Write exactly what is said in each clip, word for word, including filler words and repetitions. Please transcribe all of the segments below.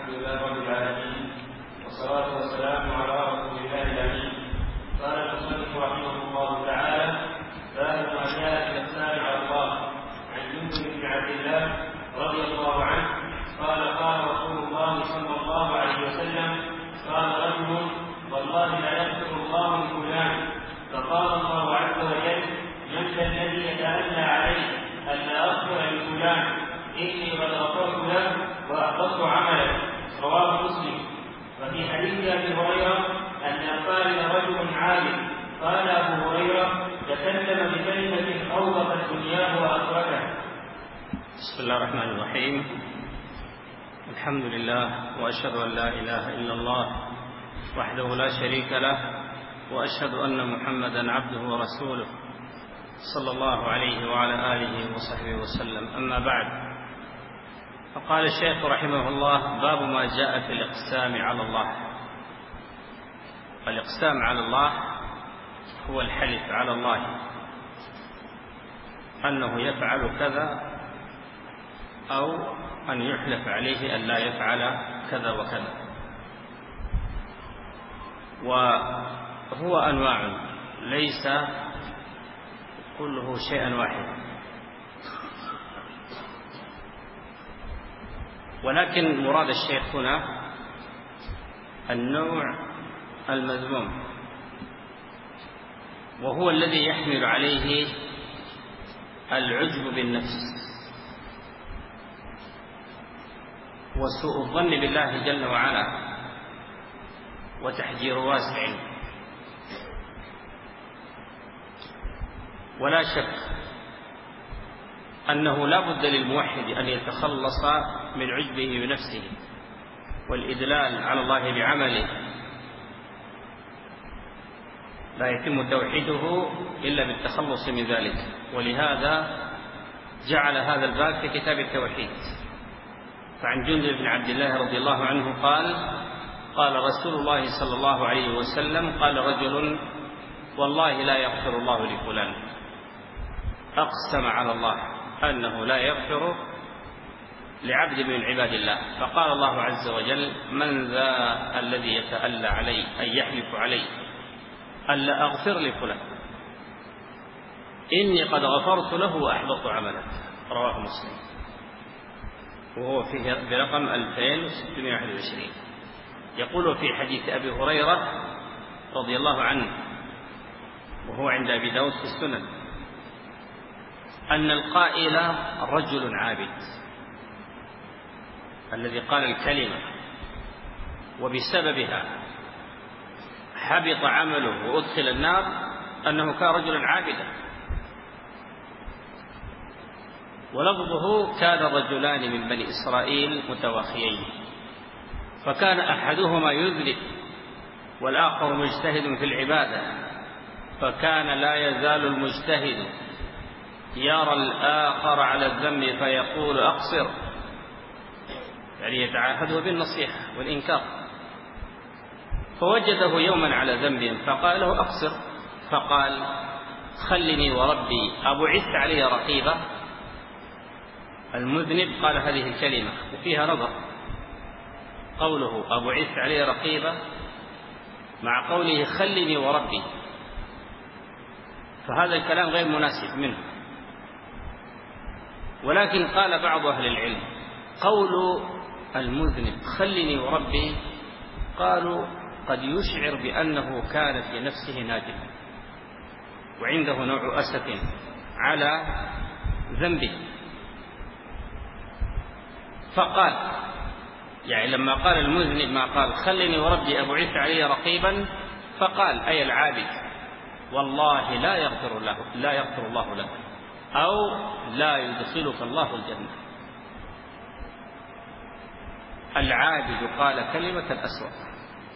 لله رب العالمين، والصلاة والسلام على رسول الله الأمين. قال المصنف رحمه الله تعالى: باب ما جاء في الإحسان على الله. عن جندب بن عبد الله رضي الله عنه قال: قال رسول الله صلى الله عليه وسلم: قال رجل: والله لا يغفر الله لفلان. فقال الله عز وجل: من ذا الذي يتألى عليه ألا أغفر لفلان؟ إني قد غفرت له وأحبطت عمله. رواه مسلم. وفي حديث أبي هريرة أن قال رجل عالم قال أبو هريرة: تكلم بكلمة أوبقت دنياه وأتركه. بسم الله الرحمن الرحيم. الحمد لله، وأشهد أن لا إله إلا الله وحده لا شريك له، وأشهد أن محمدا عبده ورسوله صلى الله عليه وعلى آله وصحبه وسلم. أما بعد، فقال الشيخ رحمه الله: باب ما جاء في الإقسام على الله. الإقسام على الله هو الحلف على الله أنه يفعل كذا، أو أن يحلف عليه أن لا يفعل كذا وكذا. وهو أنواع، ليس كله شيئا واحدا، ولكن مراد الشيخ هنا النوع المذموم، وهو الذي يحمل عليه العجب بالنفس وسوء الظن بالله جل وعلا وتحجير واسع. ولا شك أنه لا بد للموحد أن يتخلص من عجبه بنفسه والإدلال على الله بعمله. لا يتم توحيده إلا بالتخلص من ذلك، ولهذا جعل هذا الباب في كتاب التوحيد. فعن جندب بن عبد الله رضي الله عنه قال: قال رسول الله صلى الله عليه وسلم: قال رجل: والله لا يغفر الله لفلان. أقسم على الله أنه لا يغفر لعبد من عباد الله. فقال الله عز وجل: من ذا الذي يتألى علي أي يحلف علي ألا أغفر لفلان؟ إني قد غفرت له وأحبطت عمله. رواه مسلم، وهو فيه برقم ألفين وستمائة وواحد وعشرين. يقول في حديث أبي هريرة رضي الله عنه، وهو عند أبي داود في السنن، أن القائل رجل عابد، الذي قال الكلمة وبسببها حبط عمله وأدخل النار، أنه كان رجلا عابدا. ولفظه: كان رجلان من بني إسرائيل متواخيين، فكان أحدهما يذنب والآخر مجتهد في العبادة، فكان لا يزال المجتهد يرى الآخر على الذنب فيقول: أقصر، يعني يتعاهده بالنصيحة والإنكار. فوجده يوما على ذنب فقال له: أقصر. فقال: خلني وربي أبعث علي رقيبة. المذنب قال هذه الكلمة وفيها نظر، قوله أبعث علي رقيبة مع قوله خلني وربي، فهذا الكلام غير مناسب منه. ولكن قال بعض أهل العلم: قول المذنب خلني وربي، قالوا قد يشعر بأنه كان في نفسه نادما وعنده نوع أسف على ذنبه، فقال، يعني لما قال المذنب ما قال خلني وربي أبعث علي رقيبا، فقال أي العابد: والله لا يغفر الله لا يغفر الله لك، أو لا يدخلك الله الجنة. العابد قال كلمة أسوأ: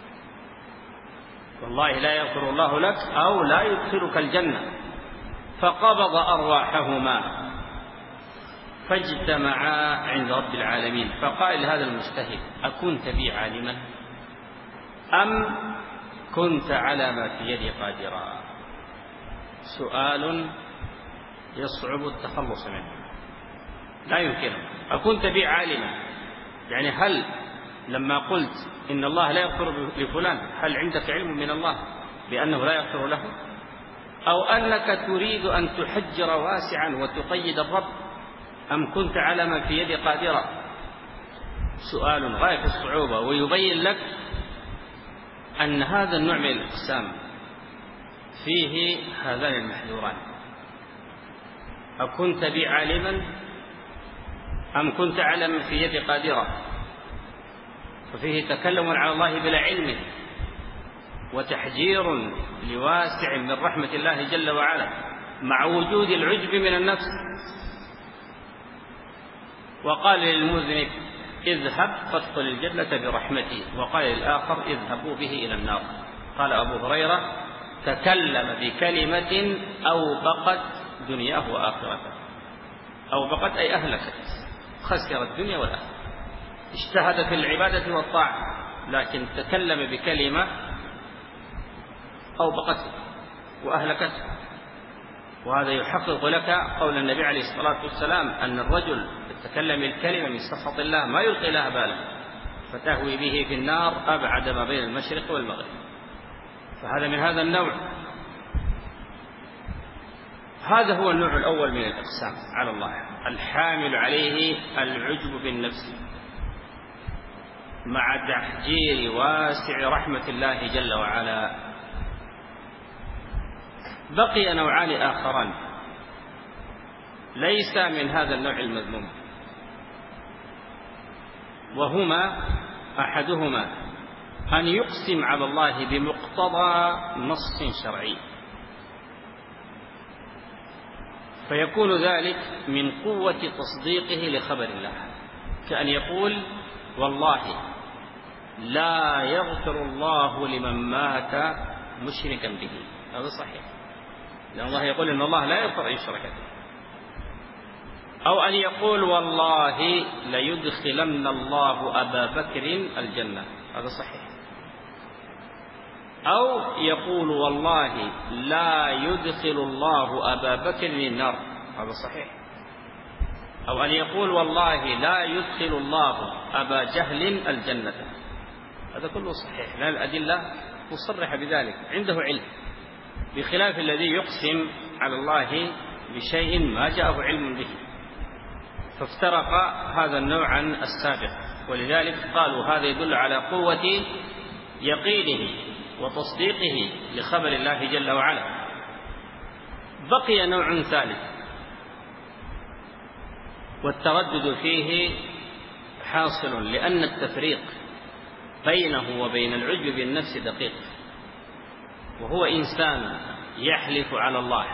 والله لا يغفر الله لك أو لا يدخلك الجنة. فقبض أرواحهما فاجتمعا عند رب العالمين، فقال لهذا المجتهد: أكنت بي عالما أم كنت على ما في يدي قادرا؟ سؤال يصعب التخلص منه، لا يمكنه. أكنت بي عالما، يعني هل لما قلت إن الله لا يغفر لفلان، هل عندك علم من الله بأنه لا يغفر له؟ أو أنك تريد أن تحجر واسعا وتقيد الرب، أم كنت على ما في يد قادرا؟ سؤال غاية في الصعوبة، ويبين لك أن هذا النوع من الإقسام فيه هذان المحذوران: أكنت بي عالما أم كنت على ما في يد قادرا؟ ففيه تكلم على الله بلا علم، وتحجير لواسع من رحمة الله جل وعلا مع وجود العجب من النفس. وقال للمذنب: اذهب فادخل الجنة برحمتي، وقال للآخر: اذهبوا به إلى النار. قال أبو هريرة: تكلم بكلمة أوبقت دنياه وآخرته. أوبقت أي أهلكت، خسر الدنيا والآخرة. اجتهد في العبادة والطاعة، لكن تكلم بكلمة أوبقته وأهلكته. وهذا يحقق لك قول النبي عليه الصلاة والسلام أن الرجل يتكلم الكلمة من سخط الله ما يلقي لها بالا فتهوي به في النار أبعد ما بين المشرق والمغرب. فهذا من هذا النوع. هذا هو النوع الأول من الإقسام على الله، الحامل عليه العجب بالنفس مع تحجير واسع رحمة الله جل وعلا. بقي نوعان آخران ليس من هذا النوع المذموم، وهما: أحدهما أن يقسم على الله بمقتضى نص شرعي، فيكون ذلك من قوة تصديقه لخبر الله، كأن يقول: والله لا يغفر الله لمن مات مشركا به. هذا صحيح، لأن الله يقول إن الله لا يغفر أن يشرك به. أو أن يقول: والله ليدخلن الله أبا بكر الجنة. هذا صحيح. أو يقول: والله لا يدخل الله أبا بكر النار. هذا صحيح. أو أن يقول: والله لا يدخل الله أبا جهل الجنة. هذا كله صحيح، لأن الأدلة مصرحة بذلك، عنده علم، بخلاف الذي يقسم على الله بشيء ما جاءه علم به. فافترق هذا النوع عن السابق، ولذلك قالوا هذا يدل على قوة يقينه وتصديقه لخبر الله جل وعلا. بقي نوع ثالث، والتردد فيه حاصل، لأن التفريق بينه وبين العجب بالنفس دقيق. وهو إنسان يحلف على الله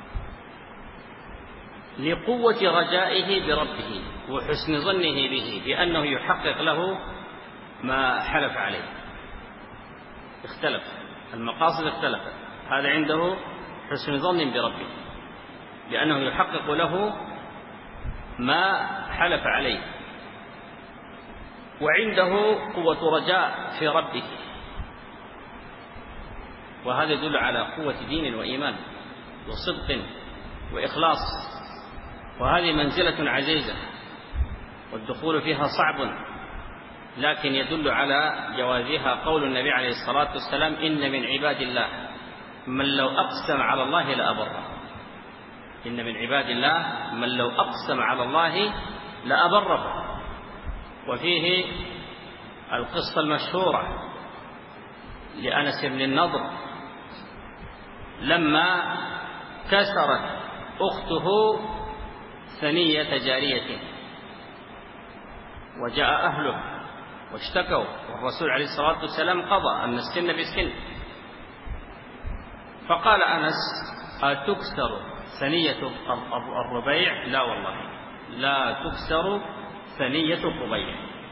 لقوة رجائه بربه وحسن ظنه به بأنه يحقق له ما حلف عليه. اختلف المقاصد، اختلفت. هذا عنده حسن ظن بربه بأنه يحقق له ما حلف عليه، وعنده قوة رجاء في ربه، وهذا يدل على قوة دين وإيمان وصدق وإخلاص. وهذه منزلة عزيزة والدخول فيها صعب، لكن يدل على جوازها قول النبي عليه الصلاة والسلام: إن من عباد الله من لو أقسم على الله لأبره. إن من عباد الله من لو أقسم على الله لأبره. وفيه القصة المشهورة لأنس بن النضر لما كسرت أخته ثنية جارية، وجاء أهله واشتكوا، والرسول عليه الصلاة والسلام قضى أن السن بالسن. فقال أنس: أتكسر ثنية الربيع؟ لا والله لا تكسر ثنية الربيع.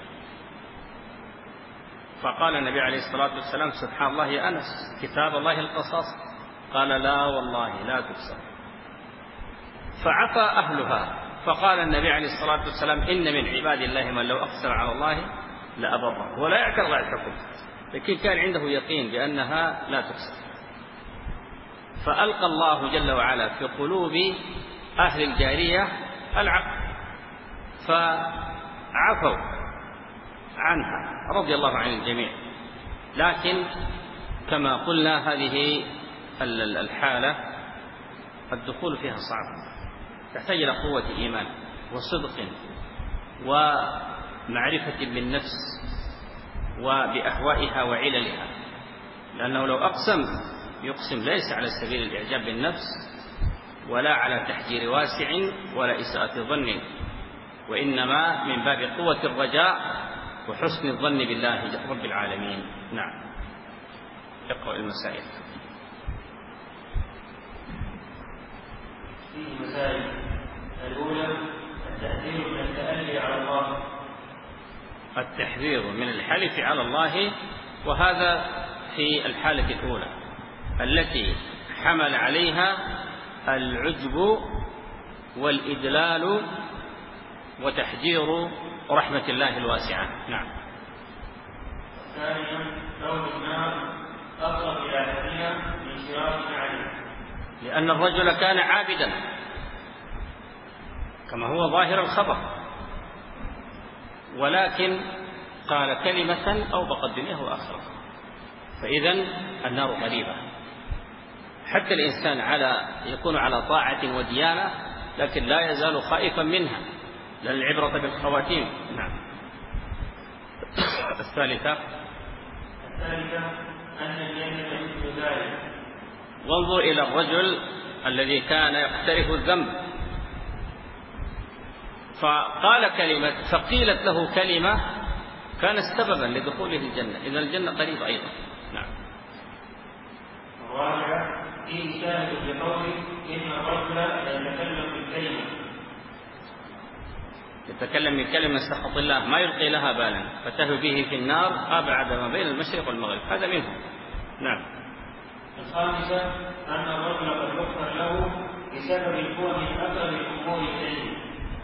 فقال النبي عليه الصلاة والسلام: سبحان الله يا أنس، كتاب الله القصاص. قال: لا والله لا تكسر. فعفى أهلها. فقال النبي عليه الصلاة والسلام: إن من عباد الله من لو أقسم على الله لأبره. ولا يعترض على الحكم، لكن كان عنده يقين بأنها لا تكسر. فألقى الله جل وعلا في قلوب أهل الجارية العقل، فعفوا عنها رضي الله عن الجميع. لكن كما قلنا هذه الحالة الدخول فيها صعب، تحتاج إلى قوة إيمان وصدق ومعرفة بالنفس وبأهوائها وعللها، لأنه لو أقسم يقسم ليس على سبيل الإعجاب بالنفس ولا على تحجير واسع ولا إساءة ظن، وإنما من باب قوة الرجاء وحسن الظن بالله رب العالمين. نعم. اقرأ المسائل. فيه مسائل. الأولى التحذير من التألي على الله. التحذير من الحلف على الله، وهذا في الحالة الأولى التي حمل عليها العجب والإدلال وتحجير رحمة الله الواسعة. نعم. ثانيا كون النار أقرب إلى أهلها من شراك عليه، لأن الرجل كان عابدا كما هو ظاهر الخبر، ولكن قال كلمة أوبقت دنياه وآخرته، فإذا النار قريبة. حتى الإنسان على يكون على طاعة وديانة لكن لا يزال خائفا منها، لأن العبرة بالخواتيم. نعم. الثالثة الثالثة أن الجنة مثل ذلك. وانظر إلى الرجل الذي كان يقترف الذنب فقال كلمة فقيلت له كلمة كانت سببا لدخوله الجنة، إذا الجنة قريبة أيضا. نعم. الرابعة فيه شاهد بقوله إن الرجل يتكلم بالكلمة، يتكلم بكلمة سخط الله ما يلقي لها بالا فتهوي به في النار أبعد ما بين المشرق والمغرب، هذا منه. نعم. الخامسة أن الرجل قد يغفر له بسبب الكون من أقرب الأمور إليه.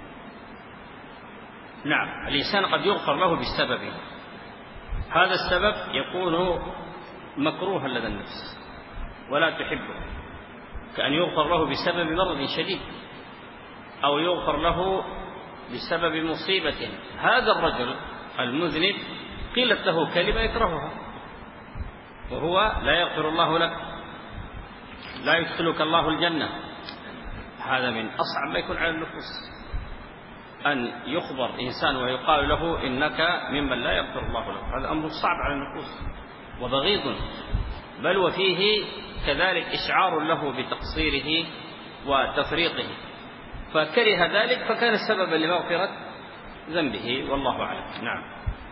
نعم، الإنسان قد يغفر له بالسبب، هذا السبب يكون مكروها لدى النفس ولا تحبه، كأن يغفر له بسبب مرض شديد أو يغفر له بسبب مصيبة. هذا الرجل المذنب قيلت له كلمة يكرهها وهو لا يغفر الله لك، لا يدخلك الله الجنة. هذا من أصعب ما يكون على النفوس، أن يخبر إنسان ويقال له إنك ممن لا يغفر الله له، هذا أمر صعب على النفوس وبغيض، بل وفيه كذلك إشعار له بتقصيره وتفريطه، فكره ذلك فكان سببا لمغفرة ذنبه والله أعلم. نعم.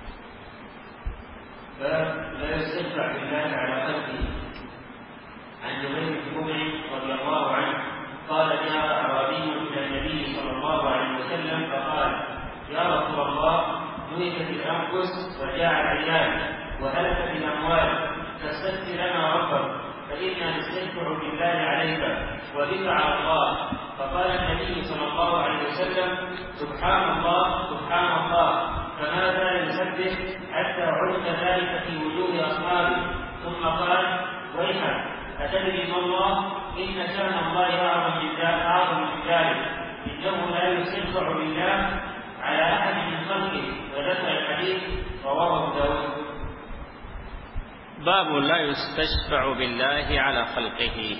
لا يستشفع بالله على خلقه. عن جبير بن مطعم رضي الله عنه قال جاء أعرابي إلى النبي صلى الله عليه وسلم فقال يا رسول الله ملكت الأنفس وجاع العيال وهلكت الأموال فاستغفر لنا ربك فإنا نستشفع بالله عليك وبك على الله. فقال النبي صلى الله عليه وسلم سبحان الله سبحان الله، فما زال يسبح حتى علم ذلك في وجوه أصحابه، ثم قال ويحك أتدري ما الله؟ إن شأن الله أعظم من ذلك، إنه لا يستشفع بالله على أحد من خلقه. وذكر الحديث رواه داود. باب لا يستشفع بالله على خلقه.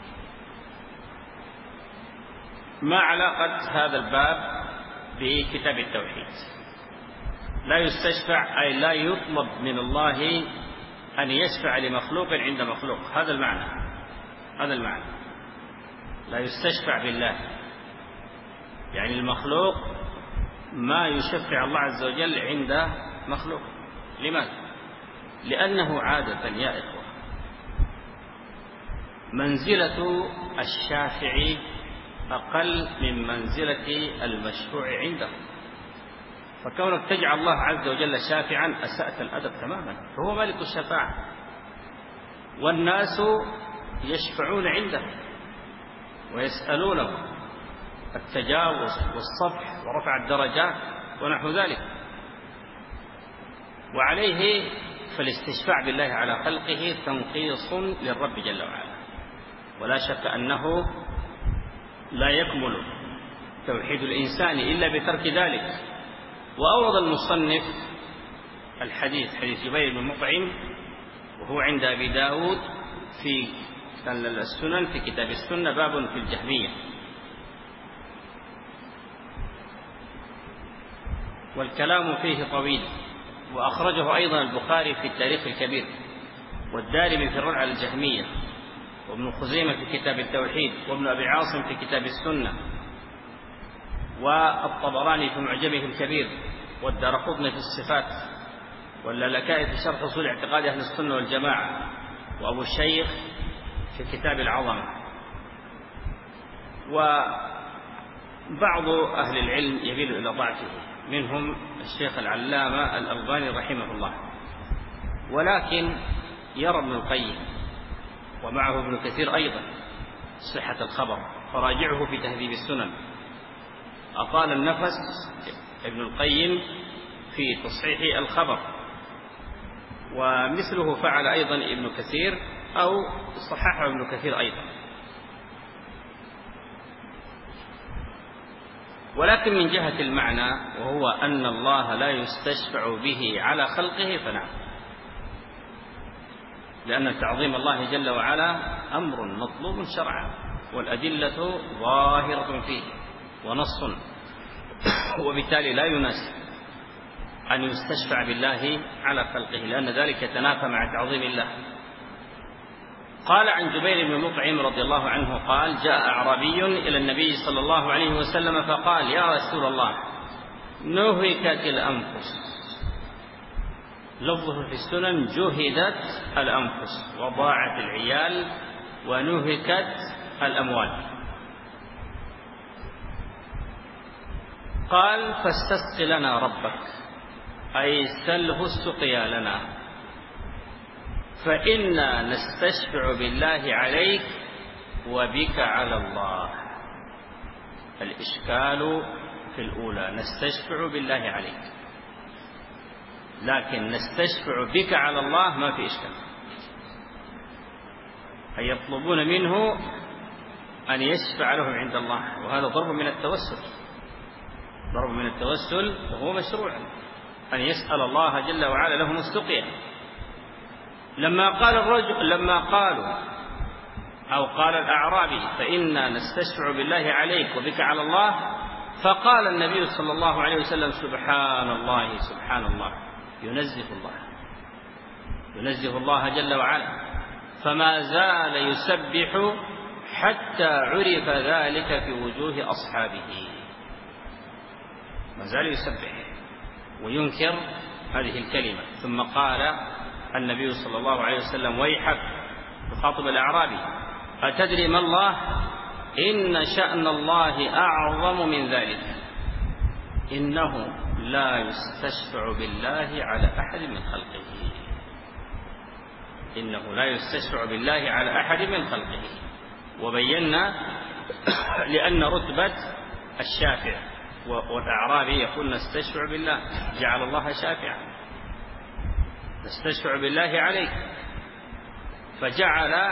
ما علاقة هذا الباب بكتاب التوحيد؟ لا يستشفع أي لا يطلب من الله أن يشفع لمخلوق عند مخلوق، هذا المعنى. هذا المعنى لا يستشفع بالله، يعني المخلوق ما يشفع الله عز وجل عند مخلوق. لماذا؟ لأنه عادة يا إخوة منزلة الشافع أقل من منزلة المشفوع عنده، فكونك تجعل الله عز وجل شافعا أسأت الأدب تماما، فهو مالك الشفاعة والناس يشفعون عنده ويسألونه التجاوز والصفح ورفع الدرجات ونحو ذلك. وعليه فالاستشفاع بالله على خلقه تنقيص للرب جل وعلا، ولا شك أنه لا يكمل توحيد الإنسان إلا بترك ذلك. وأورد المصنف الحديث حديث جبير بن مطعم، وهو عند أبي داود في السنن في كتاب السنة باب في الجهمية. والكلام فيه طويل، وأخرجه أيضا البخاري في التاريخ الكبير، والدارمي في الرد على الجهمية، وابن خزيمة في كتاب التوحيد، وابن أبي عاصم في كتاب السنة، والطبراني في معجمه الكبير، والدارقطني في الصفات، واللالكائي في شرح أصول اعتقاد أهل السنة والجماعة، وأبو الشيخ في كتاب العظمة. وبعض أهل العلم يميل إلى ضعفه، منهم الشيخ العلامة الألباني رحمه الله، ولكن يرى ابن القيم ومعه ابن كثير أيضا صحة الخبر، فراجعه في تهذيب السنن. أطال النفس ابن القيم في تصحيح الخبر، ومثله فعل أيضا ابن كثير أو صححه ابن كثير أيضا. ولكن من جهة المعنى، وهو أن الله لا يستشفع به على خلقه، فنعم، لأن تعظيم الله جل وعلا أمر مطلوب شرعا، والأدلة ظاهرة فيه ونص، وبالتالي لا يناسب أن يستشفع بالله على خلقه، لأن ذلك يتنافى مع تعظيم الله. قال عن جبير بن مطعم رضي الله عنه قال: جاء أعرابي إلى النبي صلى الله عليه وسلم فقال: يا رسول الله، نهكت الأنفس. لفظه في السنن: جهدت الأنفس، وضاعت العيال، ونهكت الأموال. قال: فاستسق لنا ربك، أي سله السقيا لنا، فإنا نستشفع بالله عليك وبك على الله. الإشكال في الأولى نستشفع بالله عليك، لكن نستشفع بك على الله ما في إشكال. أي يطلبون منه أن يشفع لهم عند الله، وهذا ضرب من التوسل، ضرب من التوسل، وهو مشروع أن يسأل الله جل وعلا لهم السقيا. لما قال الرجل لما قالوا أو قال الأعرابي: فإنا نستشفع بالله عليك وبك على الله، فقال النبي صلى الله عليه وسلم: سبحان الله سبحان الله، ينزه الله ينزه الله جل وعلا، فما زال يسبح حتى عرف ذلك في وجوه أصحابه. ما زال يسبح وينكر هذه الكلمة. ثم قال النبي صلى الله عليه وسلم: ويحك، يخاطب الأعرابي: أتدري ما الله؟ إن شأن الله أعظم من ذلك، إنه لا يستشفع بالله على أحد من خلقه إنه لا يستشفع بالله على أحد من خلقه. وبينا لأن رتبة الشافع والأعرابي يقول: نستشفع بالله، جعل الله شافعا، نستشفع بالله عليك، فجعل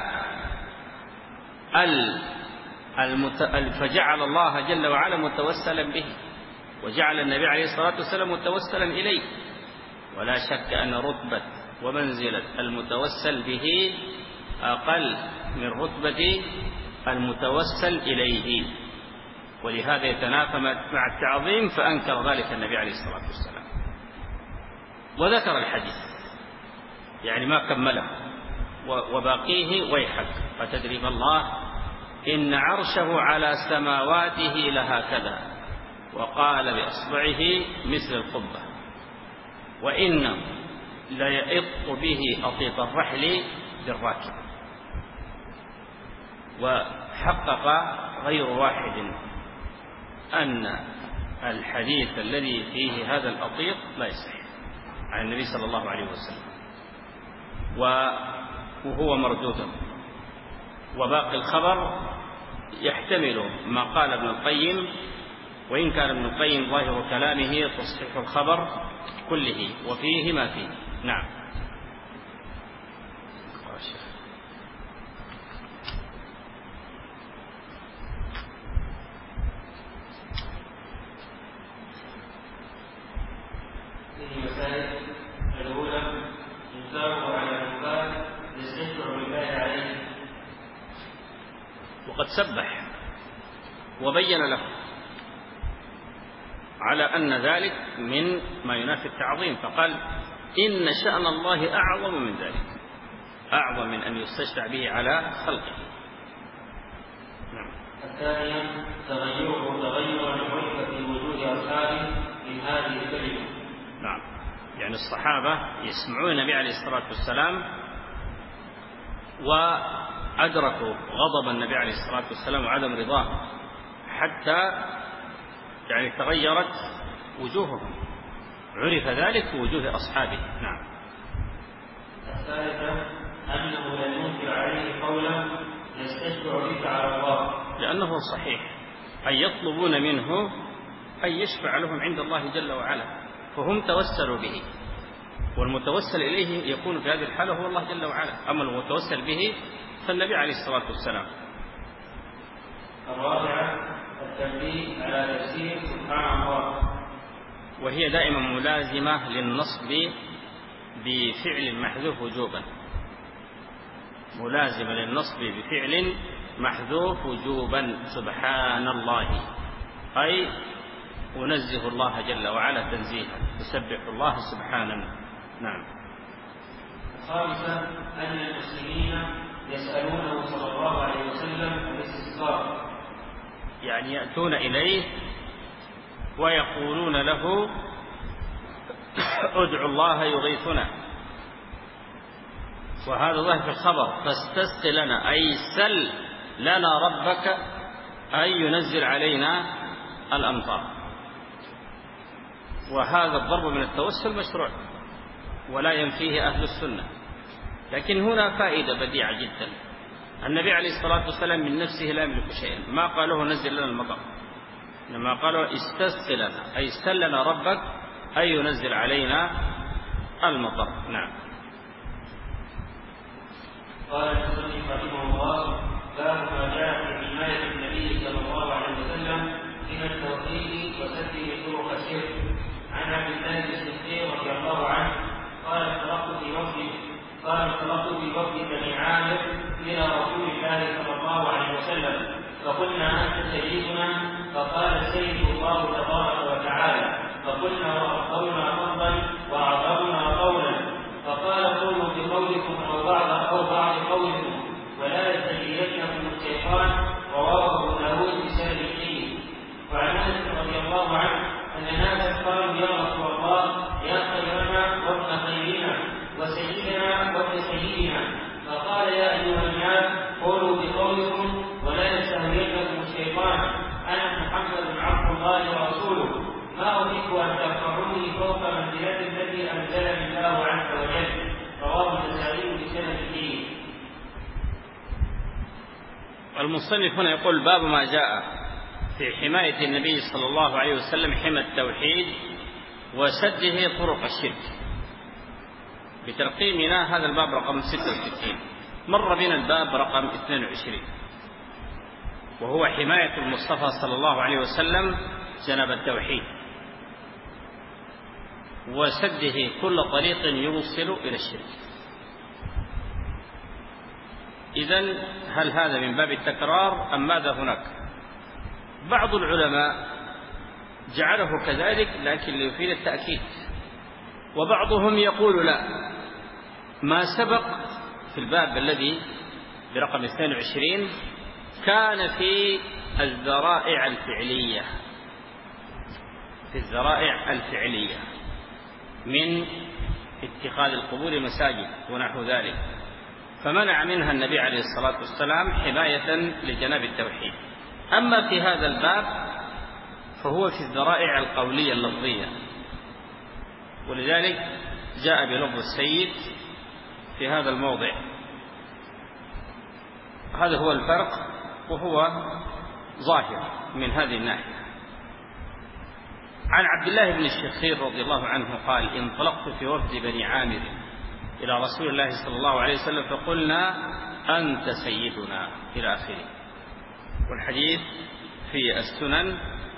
المت... فجعل الله جل وعلا متوسلا به، وجعل النبي عليه الصلاة والسلام متوسلا إليه. ولا شك أن رتبة ومنزلة المتوسل به أقل من رتبة المتوسل إليه، ولهذا يتنافى مع التعظيم، فأنكر ذلك النبي عليه الصلاة والسلام. وذكر الحديث، يعني ما كمله، وباقيه: ويحك، أتدري ما الله؟ إن عرشه على سماواته لهكذا، وقال بأصبعه مثل القبة، وإنه ليئط به أطيط الرحل بالراكب. وحقق غير واحد أن الحديث الذي فيه هذا الأطيط لا يصح عن النبي صلى الله عليه وسلم، وهو مردود. وباقي الخبر يحتمل ما قال ابن القيم، وإن كان ابن القيم ظاهر كلامه تصحيح الخبر كله، وفيه ما فيه. نعم. فيه مسائل وقد سبح وبين له على أن ذلك من ما ينافي التعظيم، فقال إن شأن الله أعظم من ذلك، أعظم من أن يستشفع به على خلقه. نعم. الثانيا تغيره تغير العرف في وجود أصحابه من هذه الكلمة. نعم، يعني الصحابة يسمعون النبي عليه الصلاة والسلام وأدركوا غضب النبي عليه الصلاة والسلام وعدم رضاه، حتى يعني تغيرت وجوههم، عرف ذلك في وجوه أصحابه. نعم. الثالثة أنه لا ينكر عليه قولا يستشفع بك على الله، لأنه صحيح أن يطلبون منه أن يشفع لهم عند الله جل وعلا، فهم توسلوا به، والمتوسل إليه يكون في هذه الحالة هو الله جل وعلا، أما المتوسل به فالنبي عليه الصلاة والسلام. الرابعة التنبيه على تفسير سبحان الله، وهي دائما ملازمة للنصب بفعل محذوف وجوبا، ملازمة للنصب بفعل محذوف وجوبا، سبحان الله، أي أنزه الله جل وعلا تنزيها، تسبح الله سبحانا. نعم. خامسا أن المسلمين يسألونه صلى الله عليه وسلم الاستسقاء، يعني يأتون إليه ويقولون له ادعوا الله يغيثنا، وهذا ظاهر في الخبر، فاستسق لنا أي سل لنا ربك أن ينزل علينا الأمطار، وهذا الضرب من التوسل مشروع ولا ينفيه أهل السنة. لكن هنا فائدة بديعة جدا، النبي عليه الصلاة والسلام من نفسه لا يملك شيئا، ما قاله نزل لنا المطر، لما قالوا استسق لنا أي سل لنا ربك أن ينزل علينا المطر. نعم. قال المصنف رحمه الله باب ما جاء في حماية النبي صلى الله عليه وسلم من التوحيد وسده طرق الشرك. عن عبد الله بن الصديق رضي الله عنه قال انطلقت في وفد قال انطلقت في وفد بني عامر إلى رسول الله صلى الله عليه وسلم فقلنا أنت سيدنا، فقال السيد الله تبارك وتعالى، فقلنا وأفضلنا فضلا وأعظمنا قولا، فقال قولوا بقولكم أو بعض أو بعض قولكم ولا يستجيبنكم الشيطان. رواه أبو داود بسند الحين. وعن أنس رضي الله عنه أن ناسا قالوا يا رسول الله يا خيرنا وابن خيرنا وسيدنا وابن سيدنا، فقال يا أيها الناس قولوا بقولكم ولا يستهوينكم الشيطان، أنا محمد عبد الله ورسوله، ما أحب أن ترفعوني فوق منزلة التي أنزلني الله عز وجل. رواه النسائي بسند الدين. المصنف هنا يقول باب ما جاء في حماية النبي صلى الله عليه وسلم حمى التوحيد وسده طرق الشرك. بترقيمنا هذا الباب رقم ستة وستين، مر بنا الباب رقم اثنين وعشرين، وهو حماية المصطفى صلى الله عليه وسلم جنب التوحيد وسده كل طريق يوصل إلى الشرك. إذن هل هذا من باب التكرار أم ماذا هناك؟ بعض العلماء جعله كذلك لكن ليفيد التأكيد، وبعضهم يقول لا، ما سبق في الباب الذي برقم اثنين وعشرين كان في الذرائع الفعلية، في الذرائع الفعلية من اتخاذ القبور مساجد ونحو ذلك، فمنع منها النبي عليه الصلاة والسلام حماية لجناب التوحيد. أما في هذا الباب فهو في الذرائع القولية اللفظية، ولذلك جاء بلفظ السيد في هذا الموضع. هذا هو الفرق، وهو ظاهر من هذه الناحية. عن عبد الله بن الشخير رضي الله عنه قال انطلقت في وفد بني عامر إلى رسول الله صلى الله عليه وسلم فقلنا أنت سيدنا إلى آخره. والحديث في السنن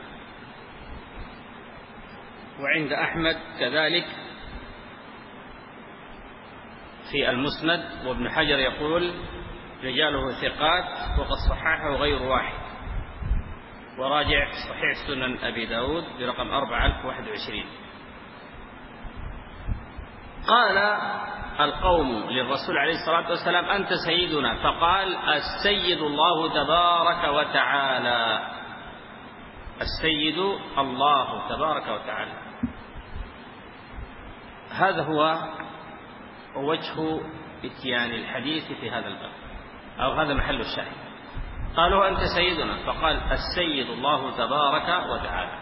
وعند أحمد كذلك في المسند. وابن حجر يقول رجاله ثقات وقد صححه غير واحد، وراجع صحيح سنن أبي داود برقم أربعة آلاف وواحد وعشرين. قال القوم للرسول عليه الصلاة والسلام: أنت سيدنا. فقال: السيد الله تبارك وتعالى. السيد الله تبارك وتعالى. هذا هو وجه إتيان الحديث في هذا الباب، أو هذا محل الشاهد. قالوا: أنت سيدنا. فقال: السيد الله تبارك وتعالى،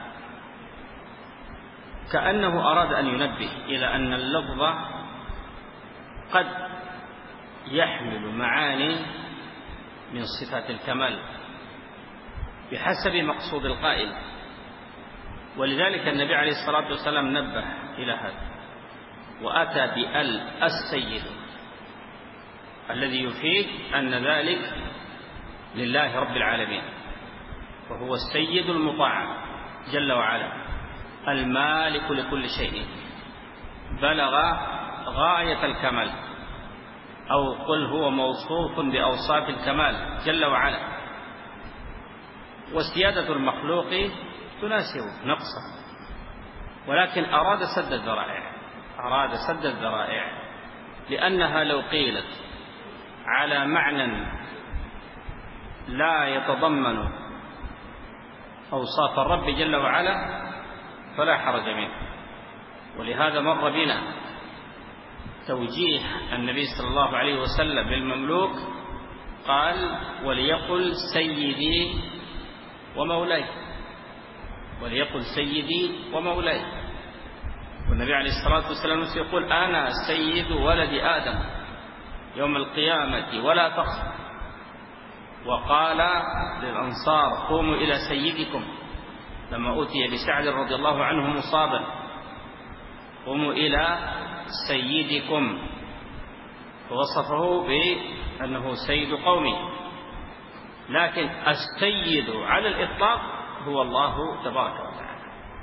كأنه أراد أن ينبه إلى أن اللفظ قد يحمل معاني من صفات الكمال بحسب مقصود القائل، ولذلك النبي عليه الصلاة والسلام نبه إلى هذا وأتى بأل السيد، الذي يفيد أن ذلك لله رب العالمين، وهو السيد المطاع جل وعلا، المالك لكل شيء، بلغ غاية الكمال، أو قل هو موصوف بأوصاف الكمال جل وعلا، وسيادة المخلوق تناسب نقصه، ولكن أراد سد الذرائع، أراد سد الذرائع لأنها لو قيلت على معنى لا يتضمن أوصاف الرب جل وعلا فلا حرج منه. ولهذا مر بنا توجيه النبي صلى الله عليه وسلم للمملوك، قال: وليقل سيدي ومولاي، وليقل سيدي ومولاي. والنبي عليه الصلاة والسلام يقول: أنا سيد ولد آدم يوم القيامة ولا فخر. وقال للأنصار: قوموا إلى سيدكم، لما أوتي بسعد رضي الله عنه مصابا: قوموا إلى سيدكم، فوصفه بأنه سيد قومه. لكن السيد على الإطلاق هو الله تبارك وتعالى.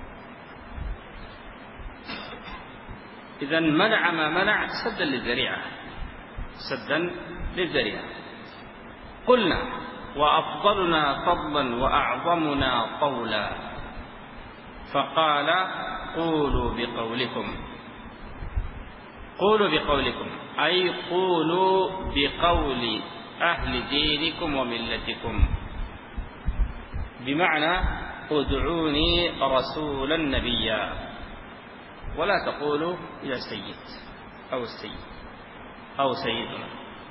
إذن منع ما منع سدا للذريعة، سدا للذريعة. قلنا: وأفضلنا فضلا وأعظمنا طولا. فقال: قولوا بقولكم. قولوا بقولكم أي قولوا بقول أهل دينكم وملتكم، بمعنى ادعوني رسولا نبيا، ولا تقولوا يا سيد أو السيد أو سيدنا.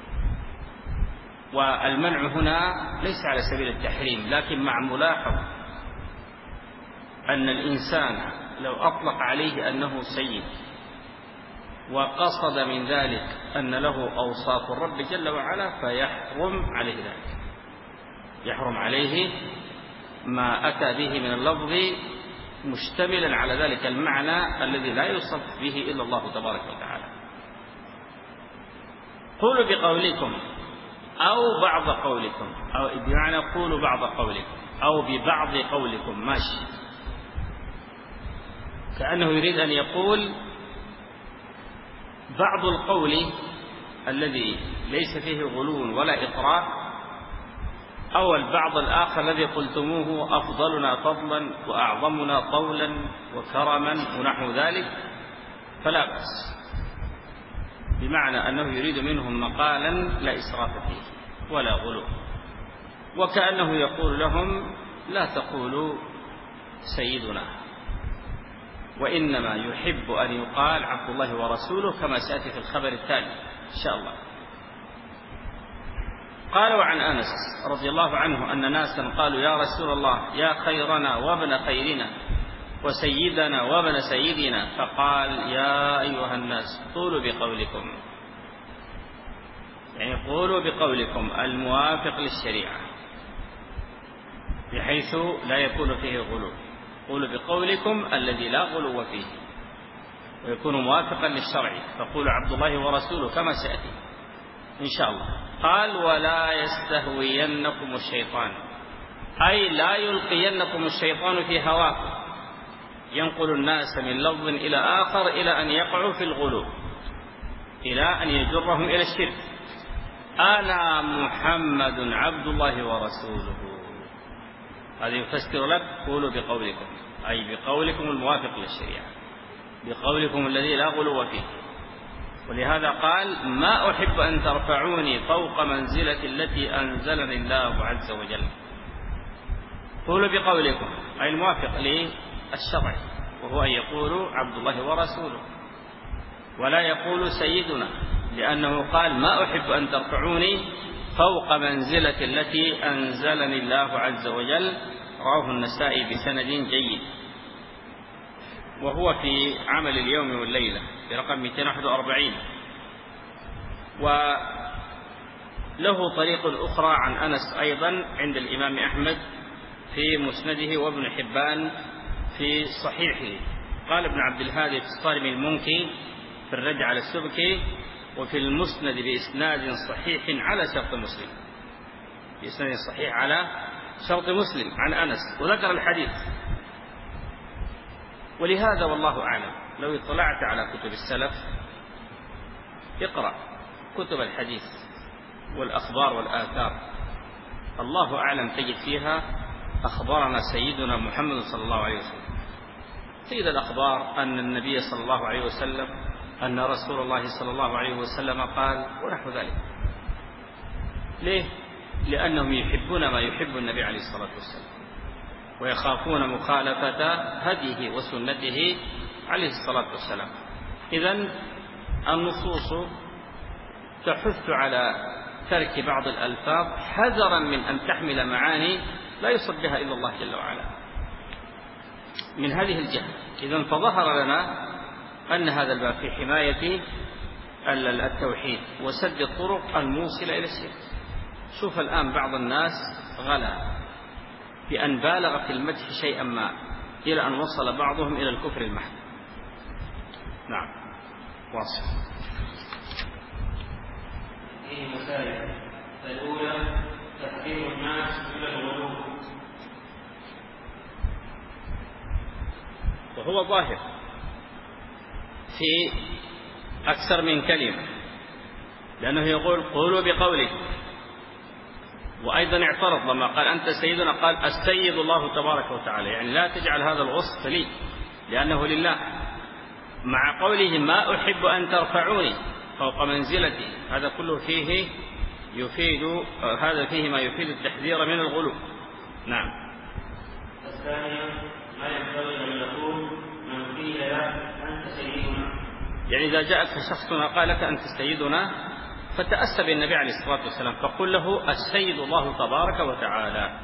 والمنع هنا ليس على سبيل التحريم، لكن مع ملاحظ أن الإنسان لو أطلق عليه أنه سيد وقصد من ذلك أن له أوصاف الرب جل وعلا فيحرم عليه ذلك، يحرم عليه ما أتى به من اللفظ مشتملا على ذلك المعنى الذي لا يوصف به إلا الله تبارك وتعالى. قولوا بقولكم أو بعض قولكم، أو بمعنى قولوا بعض قولكم أو ببعض قولكم، ماشي. كأنه يريد أن يقول بعض القول الذي ليس فيه غلو ولا إطراء، أو البعض الآخر الذي قلتموه أفضلنا فضلا وأعظمنا طولا وكرما ونحو ذلك، فلا بأس، بمعنى أنه يريد منهم مقالا لا إسراف فيه ولا غلو. وكأنه يقول لهم: لا تقولوا سيدنا، وإنما يحب أن يقال عبد الله ورسوله، كما سيأتي في الخبر التالي إن شاء الله. قالوا عن أنس رضي الله عنه أن ناسا قالوا: يا رسول الله، يا خيرنا وابن خيرنا وسيدنا وابن سيدنا. فقال: يا أيها الناس، قولوا بقولكم، يعني قولوا بقولكم الموافق للشريعة بحيث لا يكون فيه غلو. قولوا بقولكم الذي لا غلو فيه ويكون موافقا للشرع، فقولوا عبد الله ورسوله كما سيأتي إن شاء الله. قال: ولا يستهوينكم الشيطان، أي لا يلقينكم الشيطان في هواكم، ينقل الناس من لفظ إلى آخر إلى أن يقعوا في الغلو، إلى أن يجرهم إلى الشرك. أنا محمد عبد الله ورسوله. هذا يفسر لك قولوا بقولكم، أي بقولكم الموافق للشريعة، بقولكم الذي لا غلو فيه. ولهذا قال ما أحب أن ترفعوني فوق منزلة التي أنزلني الله عز وجل. قولوا بقولكم أي الموافق للشرع، وهو أن يقولوا عبد الله ورسوله، ولا يقول سيدنا، لأنه قال ما أحب أن ترفعوني فوق منزلة التي أنزلني الله عز وجل. رواه النسائي بسند جيد، وهو في عمل اليوم والليلة برقم مئتين وواحد وأربعين. وله طريق أخرى عن أنس أيضا عند الإمام أحمد في مسنده، وابن حبان في صحيحه. قال ابن عبد الهادي في الصارم المنكي في الرد على السبكي، وفي المسند بإسناد صحيح على شرط مسلم، بإسناد صحيح على شرط مسلم عن أنس، وذكر الحديث. ولهذا والله أعلم لو اطلعت على كتب السلف، اقرأ كتب الحديث والأخبار والآثار، الله أعلم تجد فيها أخبرنا سيدنا محمد صلى الله عليه وسلم. سيد الأخبار أن النبي صلى الله عليه وسلم، أن رسول الله صلى الله عليه وسلم قال، ونحو ذلك. ليه؟ لأنهم يحبون ما يحب النبي عليه الصلاة والسلام، ويخافون مخالفة هديه وسنته عليه الصلاة والسلام. إذن النصوص تحث على ترك بعض الألفاظ حذرا من أن تحمل معاني لا يصب بها إلا الله جل وعلا. من هذه الجهة إذن فظهر لنا أن هذا الباب في حماية التوحيد وسد الطرق الموصلة إلى الشرك. شوف الآن بعض الناس غلا بأن بالغ في المدح شيئا ما إلى أن وصل بعضهم إلى الكفر المحض. نعم، واصل. فيه مسائل. الأولى تحذير الناس من الغلو، وهو ظاهر في أكثر من كلمة، لأنه يقول قولوا بقولك، وأيضا اعترض لما قال أنت سيدنا، قال السيد الله تبارك وتعالى، يعني لا تجعل هذا الوصف لي لأنه لله، مع قوله ما أحب أن ترفعوني فوق منزلتي. هذا كله فيه يفيد، هذا فيه ما يفيد التحذير من الغلو. نعم. الثانية ما ينبغي أن يقول من قيل له أنت سيدنا، يعني إذا جاءك شخص قال لك أنت سيدنا فتأسى بالنبي عليه الصلاة والسلام، فقل له السيد الله تبارك وتعالى.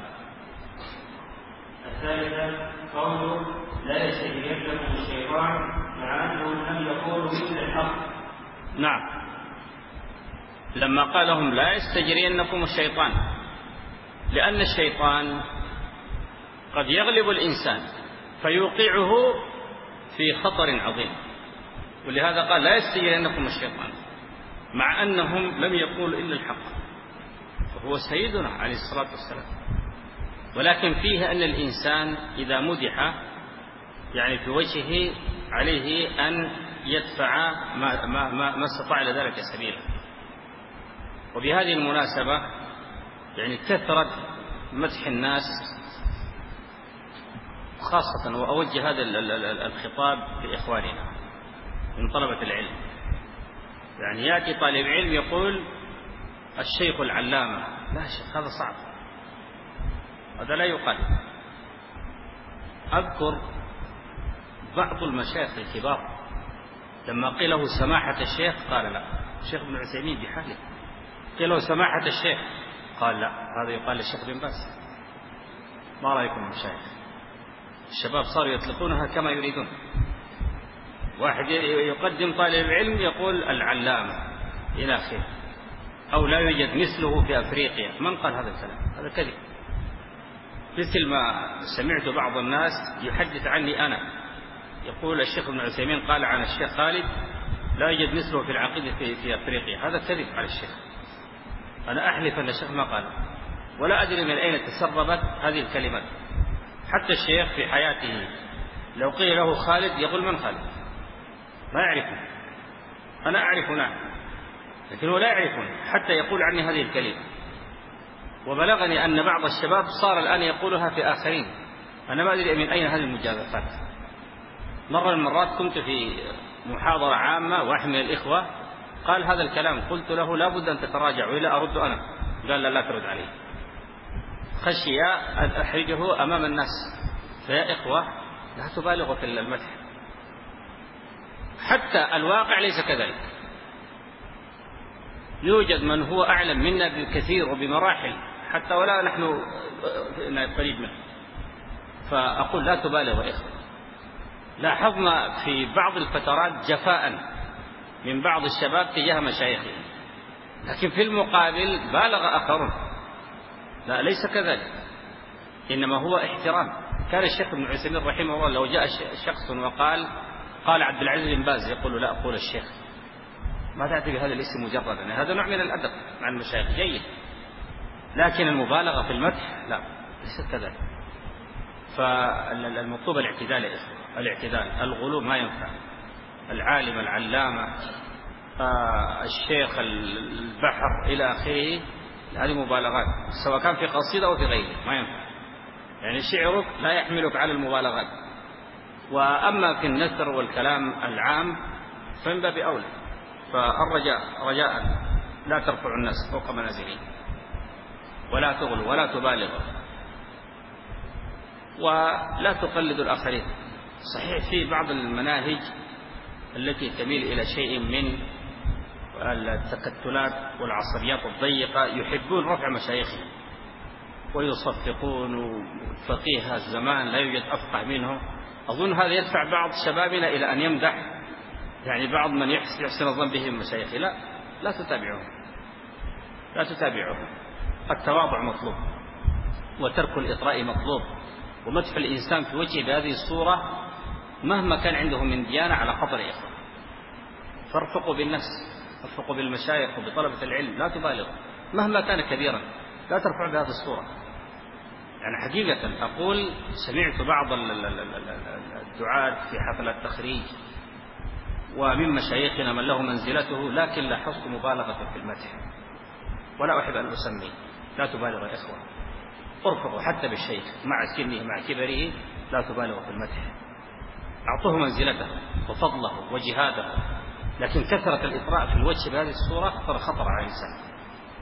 الثالثة قوله لا يستهزئنكم الشيطان، مع أنهم لم يقولوا مثل الحق. نعم، لما قال لهم لا يستجرينكم الشيطان، لأن الشيطان قد يغلب الإنسان فيوقعه في خطر عظيم، ولهذا قال لا يستجرينكم الشيطان، مع أنهم لم يقولوا إلا الحق، وهو سيدنا عليه الصلاة والسلام. ولكن فيه أن الإنسان إذا مدح يعني في وجهه عليه أن يدفع ما, ما, ما, ما استطاع إلى ذلك سبيلا. وبهذه المناسبة يعني كثرت مدح الناس خاصة، وأوجه هذا الخطاب لإخواننا من طلبة العلم. يعني يأتي طالب علم يقول الشيخ العلامة، لا شيخ هذا صعب، هذا لا يقال. أذكر بعض المشايخ الكبار لما قيل له سماحة الشيخ قال لا، الشيخ ابن عثيمين بحاله. قيل له سماحة الشيخ قال لا، هذا يقال للشيخ بن باز. ما رأيكم المشايخ؟ الشباب صاروا يطلقونها كما يريدون. واحد يقدم طالب علم يقول العلامة إلى آخره، أو لا يوجد مثله في أفريقيا. من قال هذا الكلام؟ هذا كذب. مثل ما سمعت بعض الناس يحدث عني أنا، يقول الشيخ ابن عثيمين قال عن الشيخ خالد لا يوجد مثله في العقيدة في, في أفريقيا. هذا كذب على الشيخ. أنا أحلف أن الشيخ ما قال، ولا أدري من أين تسربت هذه الكلمات. حتى الشيخ في حياته لو قيل له خالد يقول من خالد؟ ما يعرفه. أنا أعرف نعم، لكنه لا يعرفون حتى يقول عني هذه الكلمة. وبلغني أن بعض الشباب صار الآن يقولها في آخرين. أنا ما أدري من أين هذه المجازفات. مرة من المرات كنت في محاضرة عامة واحد من الإخوة قال هذا الكلام، قلت له لا بد أن تتراجع وإلا أرد أنا. قال لا لا ترد عليه، خشي أن أحرجه أمام الناس. فيا إخوة لا تبالغوا في المدح، حتى الواقع ليس كذلك. يوجد من هو أعلم منا بكثير وبمراحل حتى ولا نحن قريب منه. فأقول لا تبالغوا يا إخوة. لاحظنا في بعض الفترات جفاء من بعض الشباب تجاه مشايخهم، لكن في المقابل بالغ آخرون. لا، ليس كذلك، إنما هو احترام. كان الشيخ ابن عثيمين رحمه الله لو جاء شخص وقال قال عبد العزيز بن باز، يقول لا أقول الشيخ، ما تأتي بهذا الاسم مجردا. هذا نوع من الأدب مع المشايخ جيد، لكن المبالغة في المدح لا، ليست كذلك. فالمطلوب الاعتدال يا إخوة، الاعتدال. الغلو ما ينفع. العالم العلامة آه الشيخ البحر إلى آخره، هذه مبالغات سواء كان في قصيدة أو في غيره، ما ينفع. يعني شعرك لا يحملك على المبالغات. وأما في النثر والكلام العام فمن باب أولى. فالرجاء رجاء لا ترفعوا الناس فوق منازلهم، ولا تغلوا ولا تبالغوا، ولا تقلدوا الآخرين. صحيح في بعض المناهج التي تميل إلى شيء من التكتلات والعصبيات الضيقة يحبون رفع مشايخهم ويصفقون فقيه الزمان لا يوجد أفقه منه. أظن هذا يدفع بعض شبابنا إلى أن يمدح يعني بعض من يحسن الظن به من مشايخه. لا لا تتابعهم، لا تتابعهم. التواضع مطلوب، وترك الإطراء مطلوب، ومدح الإنسان في وجهه بهذه الصورة مهما كان عنده من ديانة على خطر يا إخوة. فارفقوا بالناس، ارفقوا بالمشايخ وبطلبة العلم، لا تبالغوا مهما كان كبيرا، لا ترفع بهذه الصورة. يعني حقيقة أقول سمعت بعض الدعاة في حفلة تخريج ومن مشايخنا من له منزلته، لكن لاحظت مبالغة في المدح، ولا أحب أن أسمي. لا تبالغوا يا إخوة، ارفقوا حتى بالشيخ مع سنه مع كبره، لا تبالغوا في المدح. أعطوه منزلته وفضله وجهاده، لكن كثرة الإطراء في الوجه بهذه الصورة ترى خطر على الإنسان.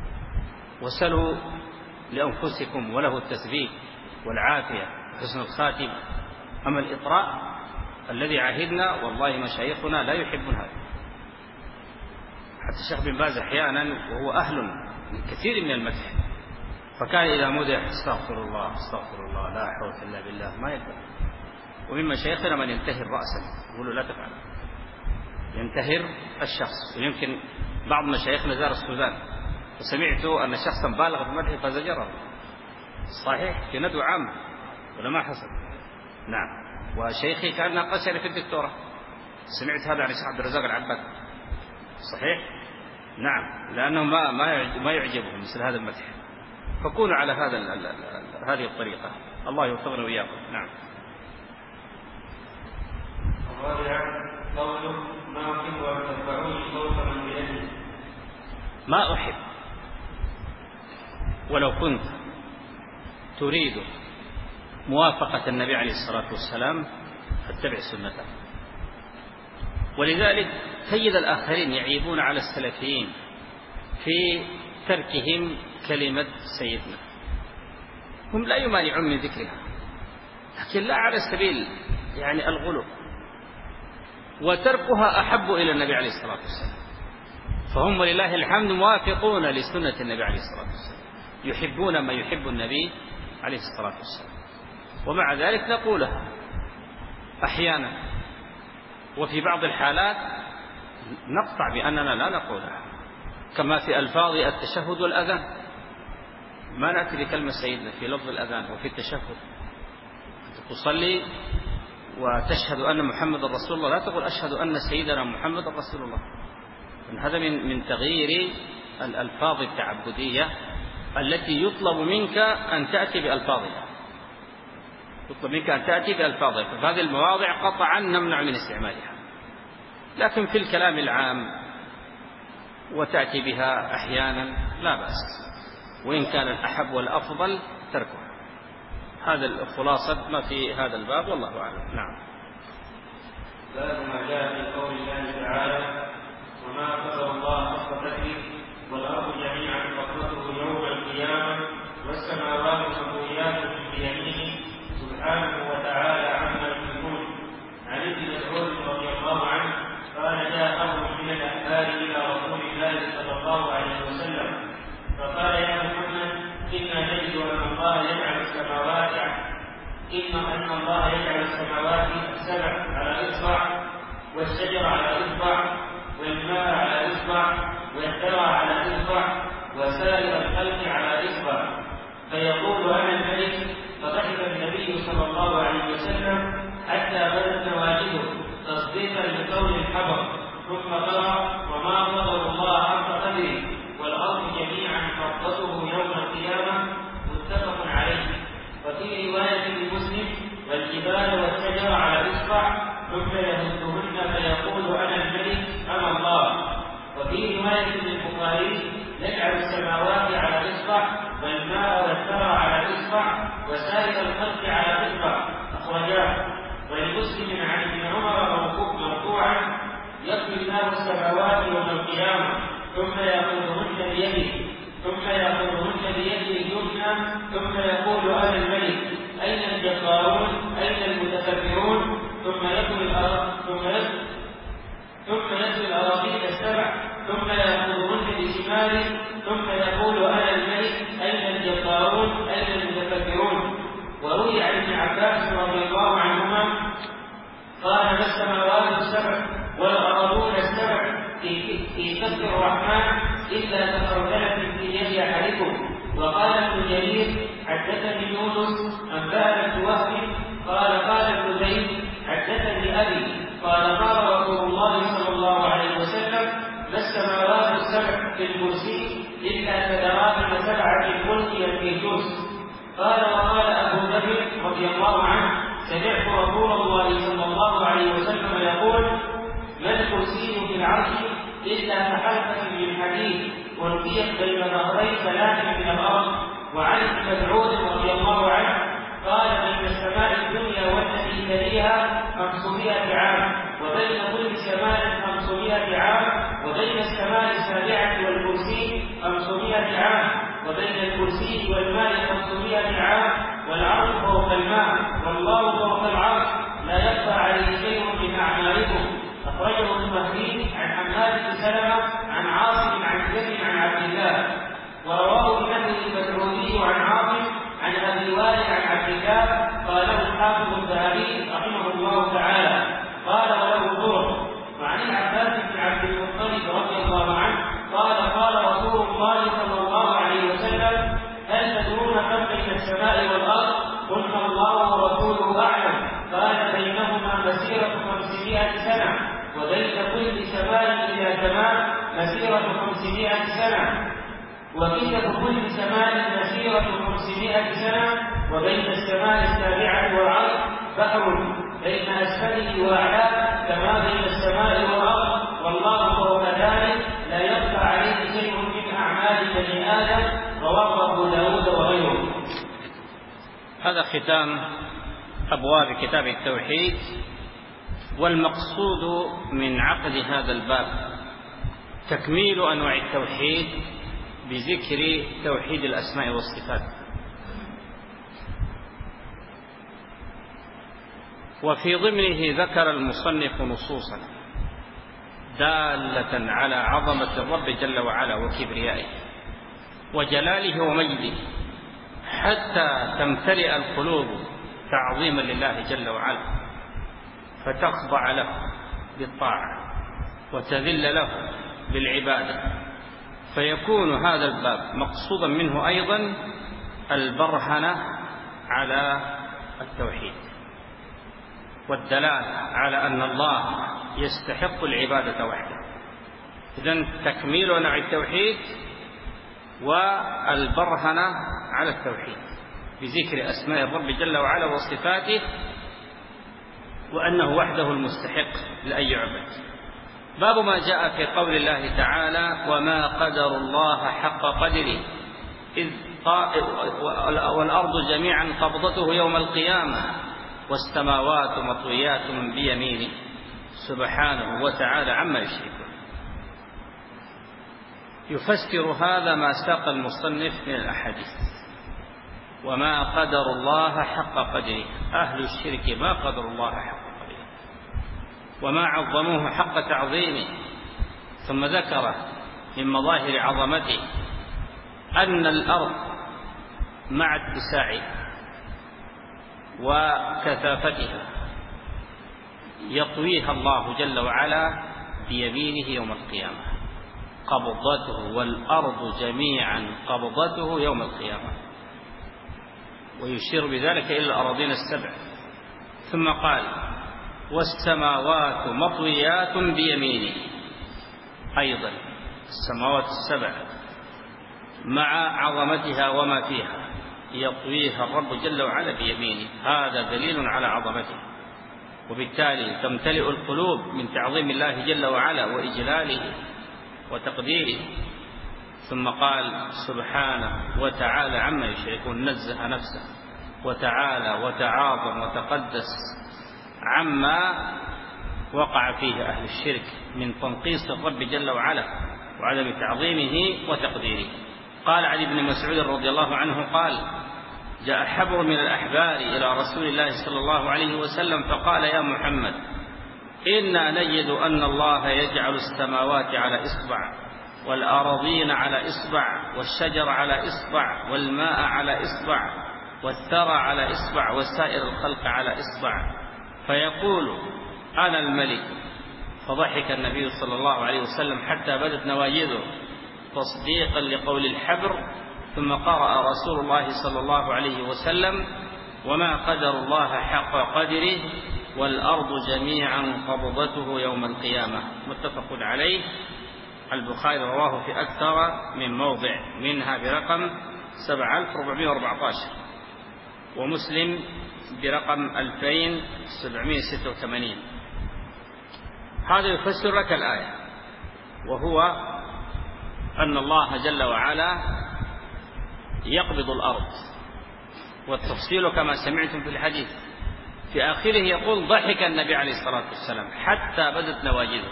وسلوا لأنفسكم وله التثبيت والعافية وحسن الخاتمة. أما الإطراء الذي عهدنا والله مشايخنا لا يحبون هذا. حتى الشيخ بن باز أحيانا وهو أهل كثير من المدح، فكان إذا مدح استغفر الله استغفر الله لا حول إلا بالله، ما يقدر. ومن مشايخنا من ينتهر رأسا، يقولوا لا تفعل، ينتهر الشخص. ويمكن بعض مشايخنا زار السودان وسمعت أن شخصا بالغ في المدح فزجره، صحيح في ندوة عامة ولا ما حصل. نعم. وشيخي كان ناقشني في الدكتوراه، سمعت هذا عن الشيخ عبد الرزاق العباد، صحيح. نعم، لأنه ما ما ما يعجبهم مثل هذا المدح. فكونوا على هذا هذه الطريقة. الله يوفقنا وإياكم. نعم. ما أحب ولو كنت تريد موافقة النبي عليه الصلاة والسلام فاتبع سنته. ولذلك تجد الآخرين يعيبون على السلفيين في تركهم كلمة سيدنا، هم لا يمانعون من ذكرها، لكن لا على سبيل يعني الغلو، وتركها أحب إلى النبي عليه الصلاة والسلام. فهم ولله الحمد موافقون لسنة النبي عليه الصلاة والسلام، يحبون ما يحب النبي عليه الصلاة والسلام، ومع ذلك نقولها أحيانا، وفي بعض الحالات نقطع بأننا لا نقولها، كما في ألفاظ التشهد والأذان. ما نأتي بكلمة سيدنا في لفظ الأذان وفي التشهد. تصلي وتشهد أن محمد رسول الله، لا تقول أشهد أن سيدنا محمد رسول الله. هذا من من تغيير الألفاظ التعبدية التي يطلب منك أن تأتي بألفاظها، يطلب منك أن تأتي بألفاظها. ففي هذه المواضع قطعا نمنع من استعمالها. لكن في الكلام العام وتأتي بها أحيانا لا بأس، وإن كان الأحب والأفضل تركها. هذا الخلاصة ما في هذا الباب، والله أعلم. نعم. باب ما جاء في قول الله تعالى: وما قدر الله حق قدره والأرض جميعا قبضته يوم القيامة والسماوات مطويات بيمينه سبحانه وتعالى عما يشركون. عن ابن مسعود رضي الله عنه قال: جاء أمر من الأحبار إلى رسول الله صلى الله عليه وسلم فقال: يا محمد، إنا نجد أن الله يجعل السماوات إن أن الله يجعل السماوات السبع على إصبع والشجر على إصبع والماء على إصبع والثرى على إصبع وسائر الخلق على إصبع، فيقول: أنا الملك. فضحك النبي صلى الله عليه وسلم حتى بدت نواجذه تصديقا لقول الحبر، ثم قرأ: وما قدر الله حق قدره والأرض جميعا قبضته يوم القيامة، متفق عليه. وفي رواية لمسلم: والجبال والشجر على إصبع ثم يهزهن فيقول: أنا الملك أنا الله. وفي رواية للبخاري: يجعل السماوات على إصبع والماء والثرى على إصبع وسائر الخلق على إصبع، أخرجاه. ولمسلم عن ابن عمر مرفوعا: يطوي الله السماوات يوم القيامة ثم يأخذهن بيده ثم يأخذهن بيده اليمنى ثم يقول: أنا الملك. أين الجبارون؟ أين المتكبرون؟ ثم يطوي الأرض ثم يطوي ثم يطوي الأراضين السبع ثم يأخذهن بشماله ثم يقول: أنا الملك. أين الجبارون؟ أين المتكبرون؟ وروي عن ابن عباس رضي الله عنهما قال: ما السماوات السبع والأرضون السبع في كف الرحمن إلا كخردلة في يد أحدكم. وقال ابن جرير: حدثني يونس أنبأنا ابن وهب قال: قال ابن زيد: حدثني أبي قال: قال رسول الله صلى الله عليه وسلم: ما السماوات السبع في الكرسي إلا كدراهم سبعة الملك والفيجوس. قال: وقال أبو بكر رضي الله عنه: سمعت رسول الله صلى الله عليه وسلم يقول: ما الكرسي في العرش إلا كحلقة من حديد والقيت بين ظهري ثلاث من الأرض. وعن ابن مسعود رضي الله عنه قال: بين السماء الدنيا والتي تليها خمسمائة عام، وبين كل سماء خمسمائة عام، وبين السماء السابعة والكرسي خمسمائة عام، وبين الكرسي والماء خمسمائة عام، والعرش فوق الماء والله فوق العرش، لا يخفى عليه شيء من أعمالكم. أخرجه المهدي عن حماد بن سلمة عن عاصم عن زيد عن عبد الله. ورواه ابن المسعودي عن عاصم عن أبي وائل عن عبد الله قاله الحافظ الذهبي رحمه الله تعالى قال: وله طرق. وعن العباس بن عبد المطلب رضي الله عنه قال: قال رسول الله صلى الله عليه وسلم: هل تدرون كم بين السماء والأرض؟ قلنا: الله ورسوله أعلم. قال: بينهما مسيرة خمسمائة سنة، وبين كل سماء إلى سماء مسيرة خمسمائة سنة، وكتب كل سماء مسيرة خمسمائة سنة، وبين السماء السابعة والعرش بحر بين أسفله وأعلاه كما بين السماء والأرض، والله فوق ذلك لا يخفى عليه شيء من أعمال بني آدم. رواه أبو داود وغيره. هذا ختام أبواب كتاب التوحيد. والمقصود من عقد هذا الباب تكميل أنواع التوحيد بذكر توحيد الأسماء والصفات. وفي ضمنه ذكر المصنف نصوصا دالة على عظمة الرب جل وعلا وكبريائه وجلاله ومجده، حتى تمتلئ القلوب تعظيما لله جل وعلا، فتخضع له بالطاعة وتذل له بالعبادة. فيكون هذا الباب مقصودا منه أيضا البرهنة على التوحيد والدلالة على أن الله يستحق العبادة وحده. إذن تكميل أنواع التوحيد والبرهنة على التوحيد بذكر أسماء الرب جل وعلا وصفاته، وأنه وحده المستحق لأن يعبد. باب ما جاء في قول الله تعالى وما قدر الله حق قدره إذ والأرض جميعا قبضته يوم القيامة والسماوات مطويات بيمينه سبحانه وتعالى عما يشركون. يفسر هذا ما ساق المصنف من الأحاديث. وما قدر الله حق قدره، أهل الشرك ما قدر الله حق قدره وما عظموه حق تعظيمه. ثم ذكر من مظاهر عظمته أن الأرض مع اتساعها وكثافتها يطويها الله جل وعلا بيمينه يوم القيامة، قبضته، والأرض جميعا قبضته يوم القيامة، ويشير بذلك إلى الأراضين السبع. ثم قال والسماوات مطويات بيمينه، أيضا السماوات السبع مع عظمتها وما فيها يطويها الرب جل وعلا بيمينه، هذا دليل على عظمته، وبالتالي تمتلئ القلوب من تعظيم الله جل وعلا وإجلاله وتقديره. ثم قال سبحانه وتعالى عما يشركون، نزه نفسه وتعالى وتعاظم وتقدس عما وقع فيه أهل الشرك من تنقيص الرب جل وعلا وعدم تعظيمه وتقديره. قال علي بن مسعود رضي الله عنه قال جاء حبر من الأحبار إلى رسول الله صلى الله عليه وسلم فقال يا محمد إنا نجد أن الله يجعل السماوات على إصبع والأراضين على إصبع والشجر على إصبع والماء على إصبع والثرى على إصبع وسائر الخلق على إصبع فيقول أنا الملك. فضحك النبي صلى الله عليه وسلم حتى بدت نواجذه تصديقا لقول الحبر. ثم قرأ رسول الله صلى الله عليه وسلم وما قدر الله حق قدره والأرض جميعا قبضته يوم القيامة، متفق عليه. البخاري رواه في أكثر من موضع منها برقم سبعة آلاف وأربعمائة وأربعة عشر ومسلم برقم ألفين وسبعمائة وستة وثمانين. هذا يفسر لك الآية، وهو أن الله جل وعلا يقبض الأرض، والتفصيل كما سمعتم في الحديث في آخره يقول ضحك النبي عليه الصلاة والسلام حتى بدت نواجذه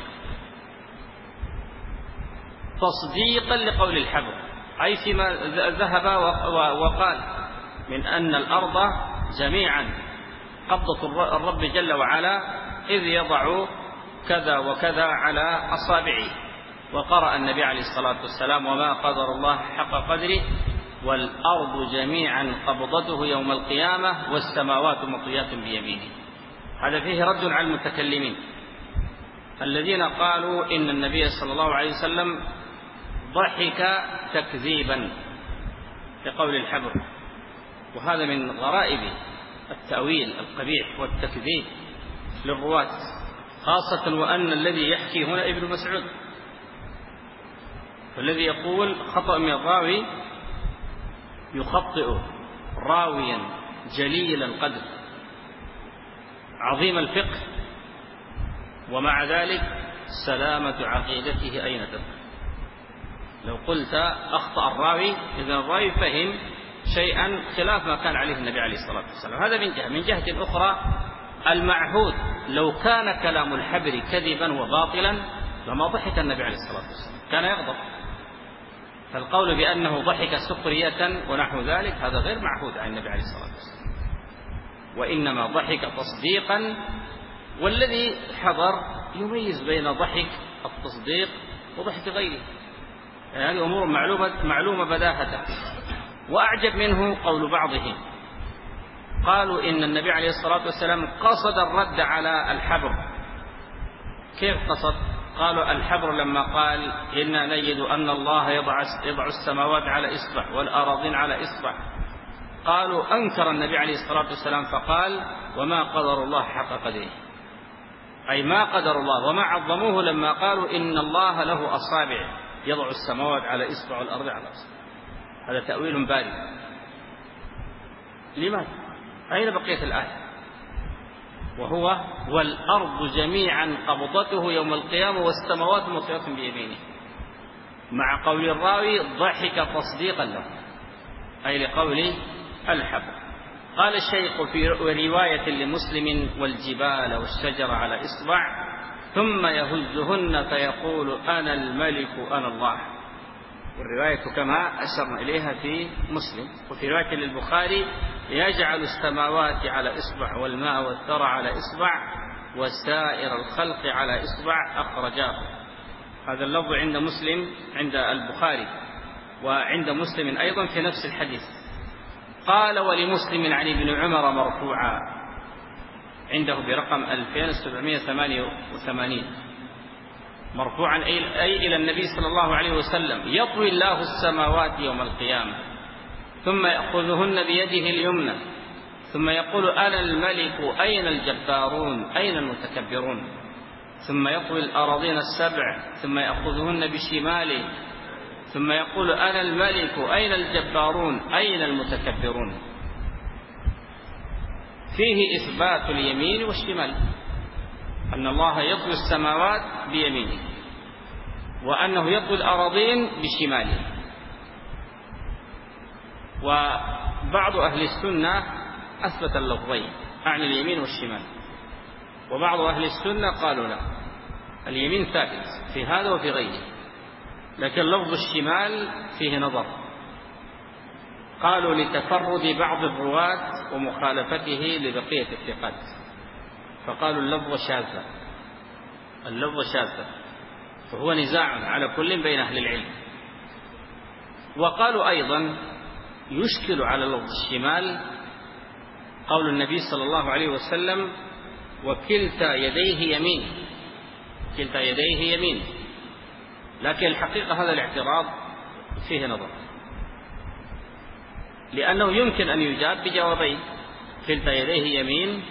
تصديقا لقول الحبر، أي فيما ذهب وقال من أن الأرض جميعا قبضة الرب جل وعلا إذ يضع كذا وكذا على أصابعه. وقرأ النبي عليه الصلاة والسلام وما قدر الله حق قدره والأرض جميعا قبضته يوم القيامة والسماوات مطويات بيمينه. هذا فيه رد على المتكلمين الذين قالوا إن النبي صلى الله عليه وسلم ضحك تكذيبا لقول الحبر، وهذا من غرائب التأويل القبيح والتكذيب للرواة، خاصة وأن الذي يحكي هنا ابن مسعود، فالذي يقول خطأ من الراوي يخطئ راويا جليل القدر عظيم الفقه، ومع ذلك سلامة عقيدته أين تذهب؟ لو قلت أخطأ الراوي إذن الراوي فهم شيئا خلاف ما كان عليه النبي عليه الصلاة والسلام. هذا من جهة. من جهة أخرى المعهود لو كان كلام الحبر كذبا وباطلا لما ضحك النبي عليه الصلاة والسلام، كان يغضب. فالقول بأنه ضحك سخرية ونحو ذلك هذا غير معهود عن النبي عليه الصلاة والسلام، وإنما ضحك تصديقا. والذي حضر يميز بين ضحك التصديق وضحك غيره، يعني هذه أمور معلومة, معلومة بداهة. وأعجب منه قول بعضهم قالوا إن النبي عليه الصلاة والسلام قصد الرد على الحبر. كيف قصد؟ قالوا الحبر لما قال إنا نجد أن الله يضع, يضع السماوات على إصبع والأراضين على إصبع، قالوا أنكر النبي عليه الصلاة والسلام فقال وما قدر الله حق قدره، أي ما قدر الله وما عظموه لما قالوا إن الله له أصابع يضع السماوات على إصبع والأرض على إصبع. هذا تأويل بارد. لماذا؟ أين بقية الآية؟ وهو والأرض جميعا قبضته يوم القيامة والسماوات مطويات بيمينه، مع قول الراوي ضحك تصديقا له، أي لقول الحبر. قال الشيخ في رواية لمسلم: والجبال والشجر على إصبع ثم يهزهن فيقول أنا الملك أنا الله. والرواية كما أشرنا إليها في مسلم. وفي رواية للبخاري: يجعل السماوات على إصبع والماء والثرى على إصبع وسائر الخلق على إصبع، أخرجاه. هذا اللفظ عند مسلم عند البخاري، وعند مسلم أيضا في نفس الحديث. قال: ولمسلم عن ابن عمر مرفوعا، عنده برقم ألفين وسبعمائة وثمانية وثمانين، مرفوعا أي إلى النبي صلى الله عليه وسلم: يطوي الله السماوات يوم القيامة ثم يأخذهن بيده اليمنى ثم يقول أنا الملك أين الجبارون أين المتكبرون، ثم يطوي الأراضين السبع ثم يأخذهن بشماله ثم يقول أنا الملك أين الجبارون أين المتكبرون. فيه إثبات اليمين والشمال، أن الله يطوي السماوات بيمينه وأنه يطوي الأراضين بشماله. وبعض أهل السنة أثبت اللفظين عن اليمين والشمال، وبعض أهل السنة قالوا لا، اليمين ثابت في هذا وفي غيره، لكن لفظ الشمال فيه نظر. قالوا لتفرد بعض الرواة ومخالفته لبقية الثقات، فقالوا اللفظ شاذ، اللفظ شاذ، فهو نزاع على كل بين أهل العلم. وقالوا أيضا يشكل على لفظ الشمال قول النبي صلى الله عليه وسلم: وكلتا يديه يمين، كلتا يديه يمين. لكن الحقيقة هذا الاعتراض فيه نظر، لأنه يمكن أن يجاب بجوابين: كلتا يديه يمين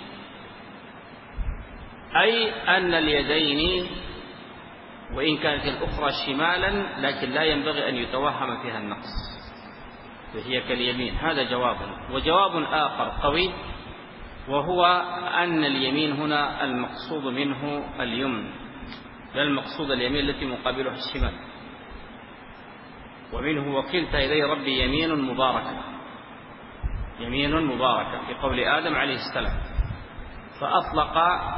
أي أن اليدين وإن كانت الأخرى شمالا لكن لا ينبغي أن يتوهم فيها النقص، وهي كاليمين. هذا جواب. وجواب آخر قوي، وهو أن اليمين هنا المقصود منه اليمن، لا المقصود اليمين التي مقابلها الشمال. ومنه وكلتا يدي ربي يمين مباركة، يمين مباركة في قول آدم عليه السلام، فأطلق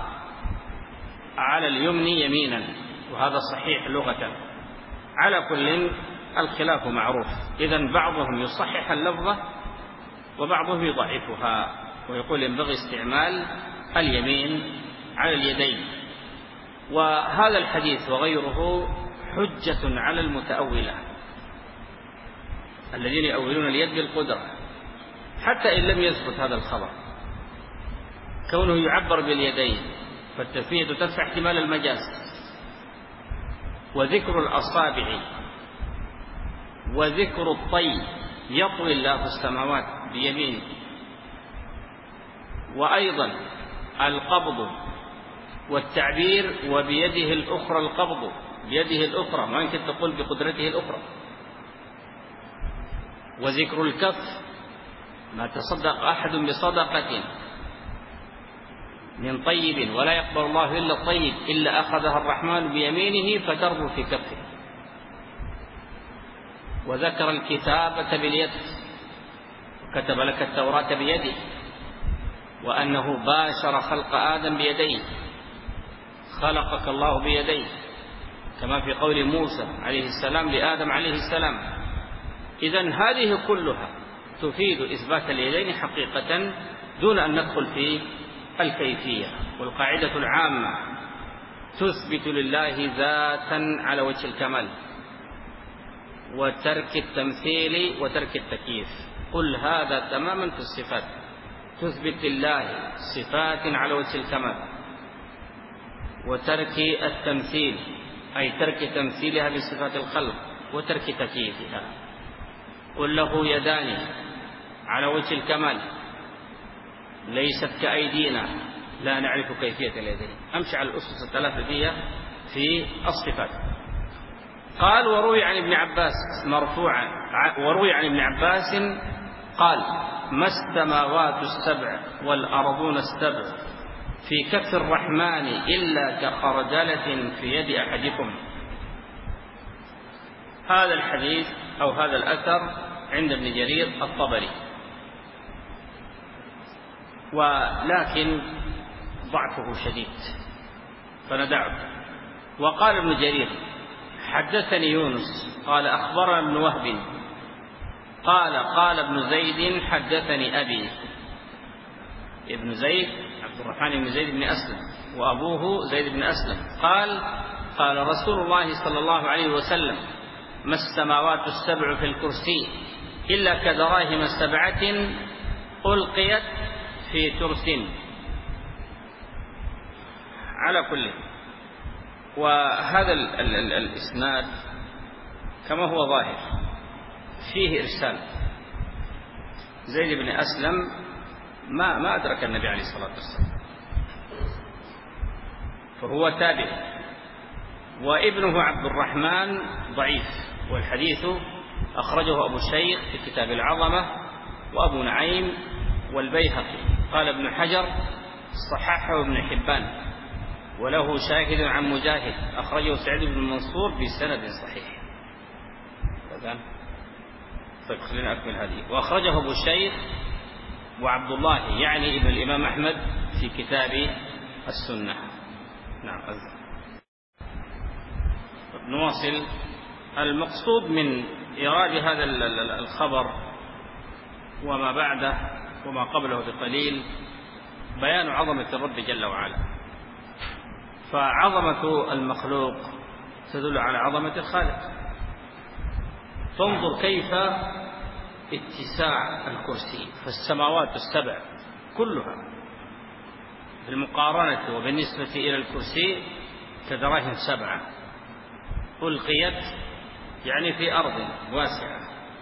على اليمن يمينا، وهذا صحيح لغة. على كل الخلاف معروف. إذن بعضهم يصحح اللفظة وبعضهم يضعفها ويقول ينبغي استعمال اليمين على اليدين. وهذا الحديث وغيره حجة على المتأولة الذين يؤولون اليد بالقدرة، حتى إن لم يثبت هذا الخبر كونه يعبر باليدين، فالتثنية تدفع احتمال المجاز. وذكر الأصابع وذكر الطي، يطوي الله السماوات بيمينه. وأيضا القبض والتعبير وبيده الأخرى، القبض بيده الأخرى، ما يمكن تقول بقدرته الأخرى. وذكر الكف، ما تصدق أحد بصدقة من طيب ولا يقبل الله إلا الطيب إلا أخذها الرحمن بيمينه فتربو في كفه. وذكر الكتابة باليد، وكتب لك التوراة بيده، وأنه باشر خلق آدم بيديه، خلقك الله بيديه، كما في قول موسى عليه السلام لآدم عليه السلام. إذن هذه كلها تفيد إثبات اليدين حقيقة دون أن ندخل في الكيفية. والقاعدة العامة تثبت لله ذاتا على وجه الكمال، وترك التمثيل وترك التكييف. قل هذا تماما في الصفات، تثبت لله صفات على وجه الكمال، وترك التمثيل أي ترك تمثيلها بصفات الخلق وترك تكييفها. قل له يدان على وجه الكمال، ليست كأيدينا لا نعرف كيفية اليدين. أمشي على الأسس الثلاثة دي في الصفات. قال: وروي عن ابن عباس مرفوعا، وروي عن ابن عباس قال: ما السماوات السبع والأرضون السبع في كف الرحمن إلا كخردلة في يد أحدكم. هذا الحديث أو هذا الأثر عند ابن جرير الطبري، ولكن ضعفه شديد فندعه. وقال ابن جرير: حدثني يونس قال أخبرنا ابن وهب قال قال ابن زيد حدثني أبي. ابن زيد عبد الرحمن بن زيد بن أسلم، وأبوه زيد بن أسلم، قال قال رسول الله صلى الله عليه وسلم: ما السماوات السبع في الكرسي إلا كدراهم سبعة ألقيت في ترس. على كل، وهذا ال ال ال الإسناد كما هو ظاهر فيه إرسال. زيد بن أسلم ما ما أدرك النبي عليه الصلاة والسلام، فهو تابع، وابنه عبد الرحمن ضعيف، والحديث أخرجه أبو الشيخ في كتاب العظمة وأبو نعيم والبيهقي. قال ابن حجر: صححه ابن حبان، وله شاهد عن مجاهد أخرجه سعيد بن منصور بسند صحيح. طيب خلينا أكمل هذه. وأخرجه أبو الشيخ وعبد الله يعني ابن الإمام أحمد في كتاب السنة. نعم. نواصل. المقصود من إيراد هذا الخبر وما بعده وما قبله بقليل بيان عظمة الرب جل وعلا. فعظمة المخلوق تدل على عظمة الخالق. تنظر كيف اتساع الكرسي، فالسماوات السبع كلها بالمقارنة وبالنسبة إلى الكرسي كدراهم سبعة ألقيت يعني في أرض واسعة.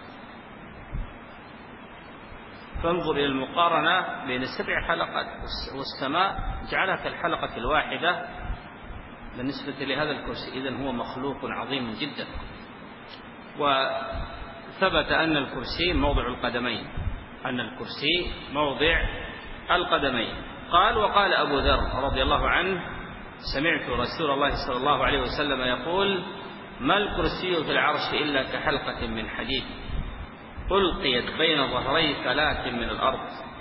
فانظر إلى المقارنة بين السبع حلقات، والسماء جعلها كالحلقة الواحدة بالنسبة لهذا الكرسي. إذن هو مخلوق عظيم جدا. وثبت أن الكرسي موضع القدمين، أن الكرسي موضع القدمين. قال: وقال أبو ذر رضي الله عنه: سمعت رسول الله صلى الله عليه وسلم يقول: ما الكرسي في العرش إلا كحلقة من حديد ألقيت بين ظهري فلاة من الأرض.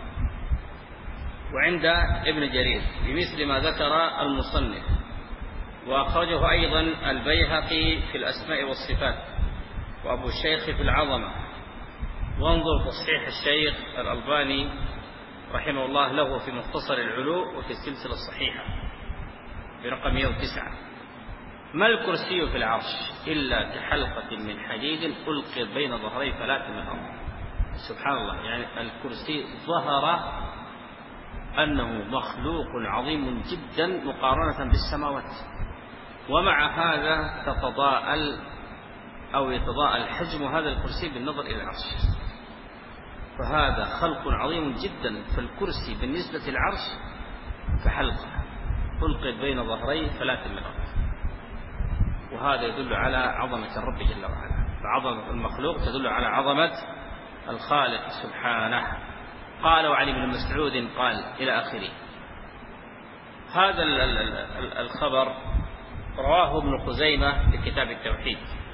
وعند ابن جرير بمثل ما ذكر المصنف، وأخرجه أيضا البيهقي في الأسماء والصفات، وأبو الشيخ في العظمة. وانظر تصحيح الشيخ الألباني رحمه الله له في مختصر العلو وفي السلسلة الصحيحة برقم مئة وتسعة: ما الكرسي في العرش إلا كحلقة من حديد ألقيت بين ظهري فلاة من الأرض. سبحان الله، يعني الكرسي ظهر أنه مخلوق عظيم جدا مقارنة بالسماوات، ومع هذا تتضاءل أو يتضاءل حجم هذا الكرسي بالنظر إلى العرش. فهذا خلق عظيم جدا. فالكرسي بالنسبة للعرش كحلقة ألقيت بين ظهري فلاة من الأرض. وهذا يدل على عظمة الرب جل وعلا. فعظمة المخلوق تدل على عظمة الخالق سبحانه. قال: وعلي بن مسعود قال إلى آخره. هذا الخبر رواه ابن خزيمة في كتاب التوحيد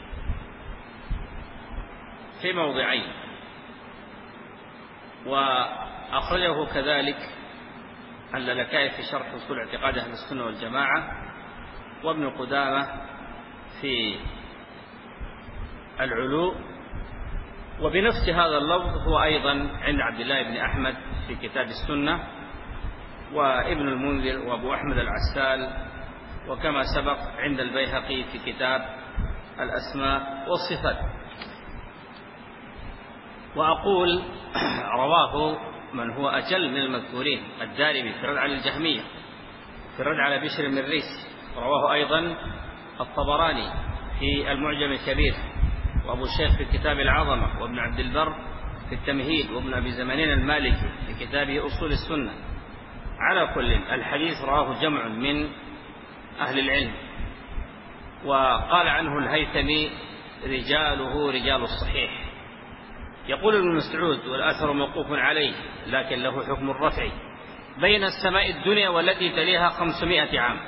في موضعين، وأخرجه كذلك اللالكائي في شرح أصول اعتقاد أهل السنة والجماعة، وابن قدامة في العلو، وبنفس هذا اللفظ هو أيضا عند عبد الله بن أحمد في كتاب السنة، وابن المنذر وأبو أحمد العسال، وكما سبق عند البيهقي في كتاب الأسماء والصفات. وأقول رواه من هو أجل من المذكورين: الدارمي في الرد على الجهمية، في الرد على بشر بن الريس، رواه أيضا الطبراني في المعجم الكبير، وأبو الشيخ في كتاب العظمة، وابن عبد البر في التمهيد، وابن أبي زمانين المالكي في كتابه أصول السنة. على كل، الحديث رواه جمع من أهل العلم، وقال عنه الهيثمي: رجاله رجال الصحيح. يقول ابن مسعود: والأثر موقوف عليه لكن له حكم الرفع، بين السماء الدنيا والتي تليها خمسمائة عام،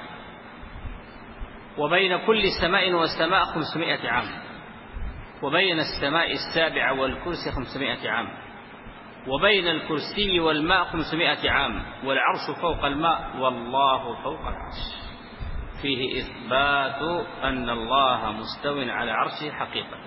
وبين كل سماء وسماء خمسمائة عام، وبين السماء السابعة والكرسي خمسمائة عام، وبين الكرسي والماء خمسمائة عام، والعرش فوق الماء والله فوق العرش. فيه إثبات أن الله مستو على عرشه حقيقة،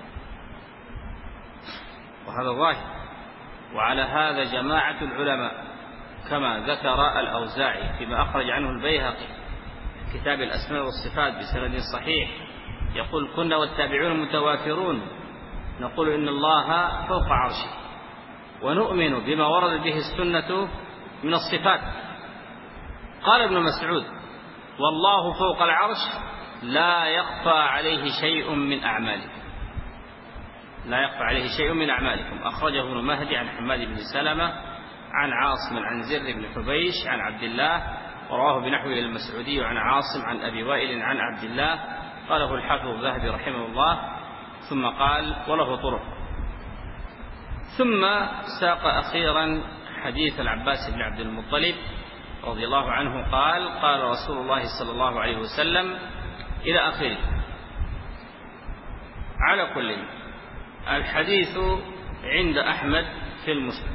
وهذا ظاهر. وعلى هذا جماعة العلماء كما ذكر الأوزاعي فيما أخرج عنه البيهقي في كتاب الأسماء والصفات بسند صحيح، يقول: كنا والتابعون متوافرون نقول إن الله فوق عرشه، ونؤمن بما ورد به السنة من الصفات. قال ابن مسعود: والله فوق العرش لا يخفى عليه شيء من أعمالكم، لا يخفى عليه شيء من أعمالكم. أخرجه ابن مهدي عن حماد بن سلمة عن عاصم عن زر بن حبيش عن عبد الله، ورواه بنحوه المسعودي عن عاصم عن أبي وائل عن عبد الله. قاله الحافظ الذهبي رحمه الله، ثم قال: وله طرق. ثم ساق أخيرا حديث العباس بن عبد المطلب رضي الله عنه قال: قال رسول الله صلى الله عليه وسلم إلى آخره. على كل، الحديث عند أحمد في المسند،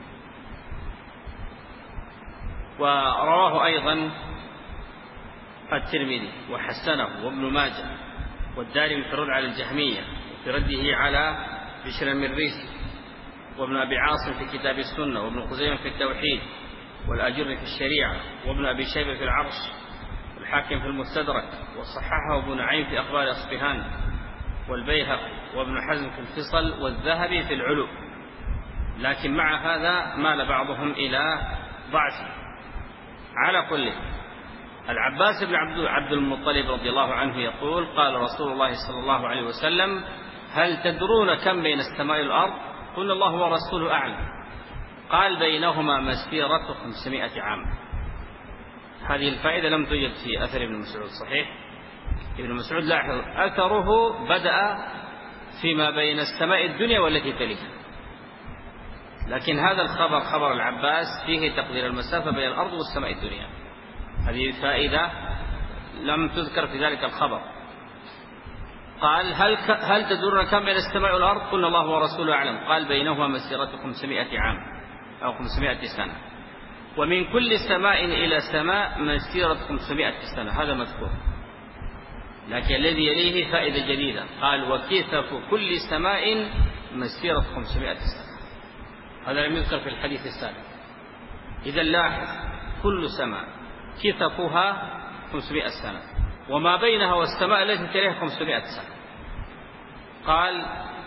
ورواه أيضا الترمذي وحسنه وابن ماجه والدارمي في الرد على الجهمية وفي رده على بشر المريسي، وابن أبي عاصم في كتاب السنة، وابن خزيمة في التوحيد، والأجر في الشريعة، وابن أبي شيبة في العرش، والحاكم في المستدرك، وصححه ابن نعيم في أخبار أصبهان، والبيهقي، وابن حزم في الفصل، والذهبي في العلو. لكن مع هذا مال بعضهم إلى ضعفه. على كل، العباس بن عبد المطلب رضي الله عنه يقول: قال رسول الله صلى الله عليه وسلم: هل تدرون كم بين السماء والأرض؟ قلنا: الله ورسوله أعلم. قال: بينهما مسيرة خمسمائة عام. هذه الفائدة لم توجد في أثر ابن مسعود صحيح. ابن مسعود لاحظ أثره بدأ فيما بين السماء الدنيا والتي تليها، لكن هذا الخبر خبر العباس فيه تقدير المسافة بين الأرض والسماء الدنيا. هذه فائدة لم تذكر في ذلك الخبر. قال: هل هل تدرون كم بين السماء والأرض؟ قلنا: الله ورسوله أعلم. قال: بينهما مسيرة خمسمائة عام أو خمسمائة سنة، ومن كل سماء إلى سماء مسيرة خمسمائة سنة. هذا مذكور، لكن الذي يليه فائدة جديدة. قال: وكثف كل سماء مسيرة خمسمائة سنة. هذا لم يذكر في الحديث السابق. إذا لاحظ كل سماء كثفها خمسمائة سنة، وما بينها والسماء التي تليها خمسمائة سنة. قال: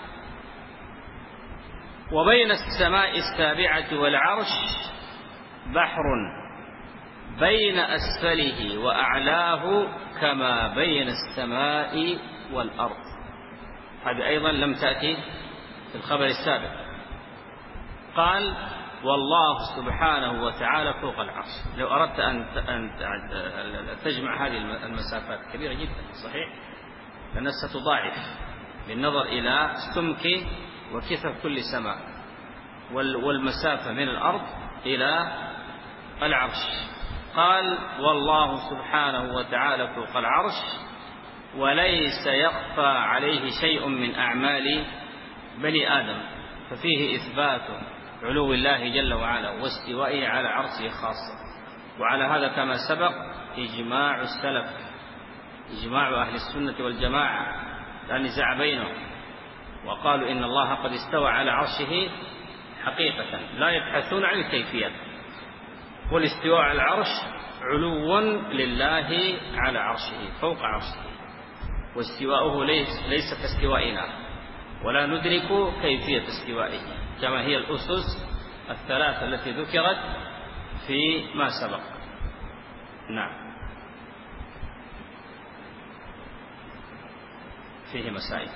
وبين السماء السابعة والعرش بحر بين أسفله وأعلاه كما بين السماء والأرض. هذا أيضا لم تأتي في الخبر السابق. قال: والله سبحانه وتعالى فوق العرش. لو أردت أن تجمع هذه المسافات كبيرة جدا صحيح، لأنها ستضاعف بالنظر إلى سمك وكثف كل سماء والمسافة من الأرض إلى العرش. قال: والله سبحانه وتعالى فوق العرش وليس يخفى عليه شيء من أعمال بني آدم. ففيه إثبات علو الله جل وعلا واستوائه على عرشه خاصة. وعلى هذا كما سبق إجماع السلف، إجماع أهل السنة والجماعة لا نزاع بينهم، وقالوا إن الله قد استوى على عرشه حقيقة، لا يبحثون عن الكيفية. والاستواء على العرش علو لله على عرشه فوق عرشه، واستواؤه ليس, ليس كاستوائنا، ولا ندرك كيفية استوائه كما هي الأسس الثلاثة التي ذكرت في ما سبق. نعم، فيه مسائل.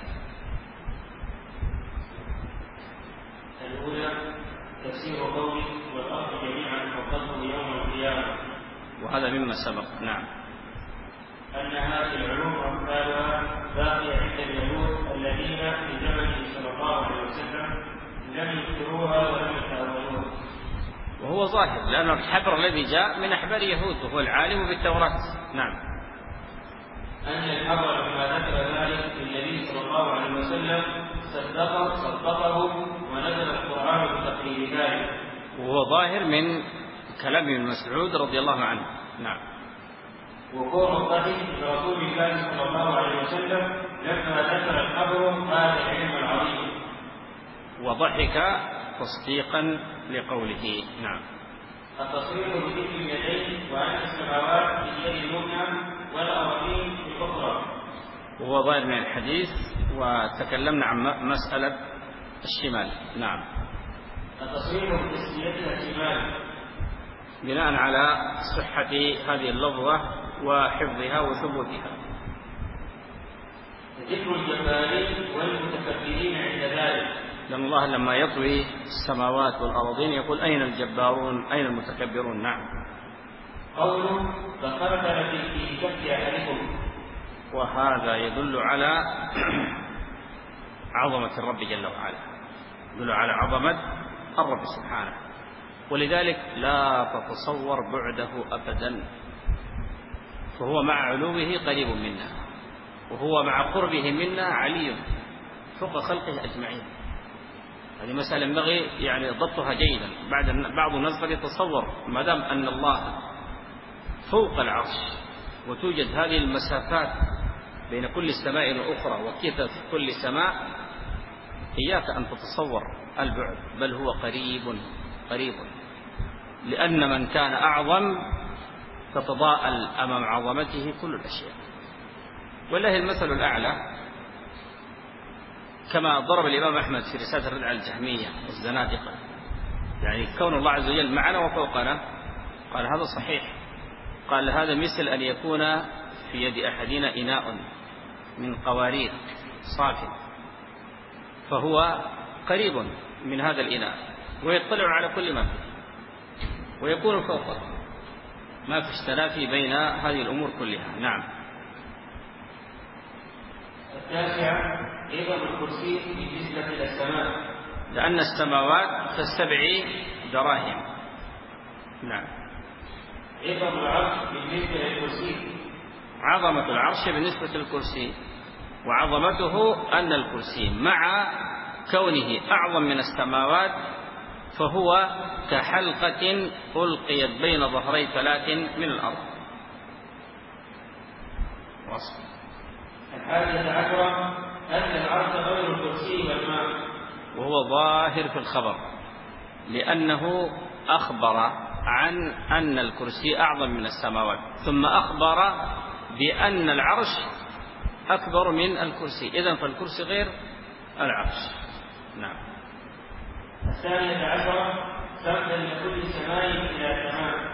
الأولى تفسير قوله والأرض جميعا قبضته يوم القيامة، وهذا مما سبق. نعم، أن هذه العلوم وأمثالها باقية عند اليهود الذين في زمنه صلى الله عليه وسلم لم يذكروها ولم يتأولوها. وهو ظاهر، لأن الحبر الذي جاء من أحبار يهود وهو العالم بالتوراة. نعم. أن الحبر بما ذكر ذلك النبي صلى الله عليه وسلم صدقه صدقه ونزل القرآن بتقرير ذلك، وهو ظاهر من كلام ابن مسعود رضي الله عنه. نعم. وقول الضحك لرسول الله صلى الله عليه وسلم لما ذكر الحبر هذا العلم العظيم، وضحك تصديقا لقوله. نعم. التصريح بذكر اليدين وأن السماوات باليد اليمنى والأرضين بالأخرى، وهو ظاهر من الحديث، وتكلمنا عن مسألة الشمال. نعم. التصريح بتسميتها الشمال بناء على صحة هذه اللفظة وحفظها وثبوتها. ذكر الجبارين والمتكبرين عند ذلك، لأن الله لما يطوي السماوات والأرضين يقول أين الجبارون أين المتكبرون. نعم. قوله فخرج في كف أحدكم، وهذا يدل على عظمة الرب جل وعلا، يدل على عظمة الرب سبحانه، ولذلك لا تتصور بعده أبدا، فهو مع علوه قريب منا، وهو مع قربه منا علي فوق خلقه أجمعين. هذه مسألة ينبغي يعني ضبطها جيدا. بعد بعض الناس قد يتصور ما دام أن الله فوق العرش وتوجد هذه المسافات بين كل سماء وأخرى وكذا في كل سماء، إياك أن تتصور البعد، بل هو قريب قريب، لأن من كان أعظم تتضاءل أمام عظمته كل الأشياء. والله المثل الأعلى، كما ضرب الإمام أحمد في رسالة الرد على الجهمية والزنادقة، يعني كون الله عز وجل معنا وفوقنا، قال هذا صحيح. قال هذا مثل أن يكون في يد أحدنا إناء من قوارير صاف، فهو قريب من هذا الإناء ويطلع على كل ما فيه ويكون فوقه، ما فيش تنافي بين هذه الأمور كلها. نعم. التاسع عظم الكرسي بالنسبة إلى السماء، لأن السماوات كالسبع دراهم. نعم. عظم العرش بالنسبة للكرسي، عظمة العرش بالنسبة للكرسي، وعظمته أن الكرسي مع كونه أعظم من السماوات فهو كحلقة ألقيت بين ظهري ثلاث من الأرض. وصف. الحادية عشرة أن العرش غير الكرسي والماء، وهو ظاهر في الخبر، لأنه أخبر عن أن الكرسي أعظم من السماوات، ثم أخبر بأن العرش أكبر من الكرسي، إذن فالكرسي غير العرش. نعم. الثانية عشرة كم بين كل سماء إلى سماء،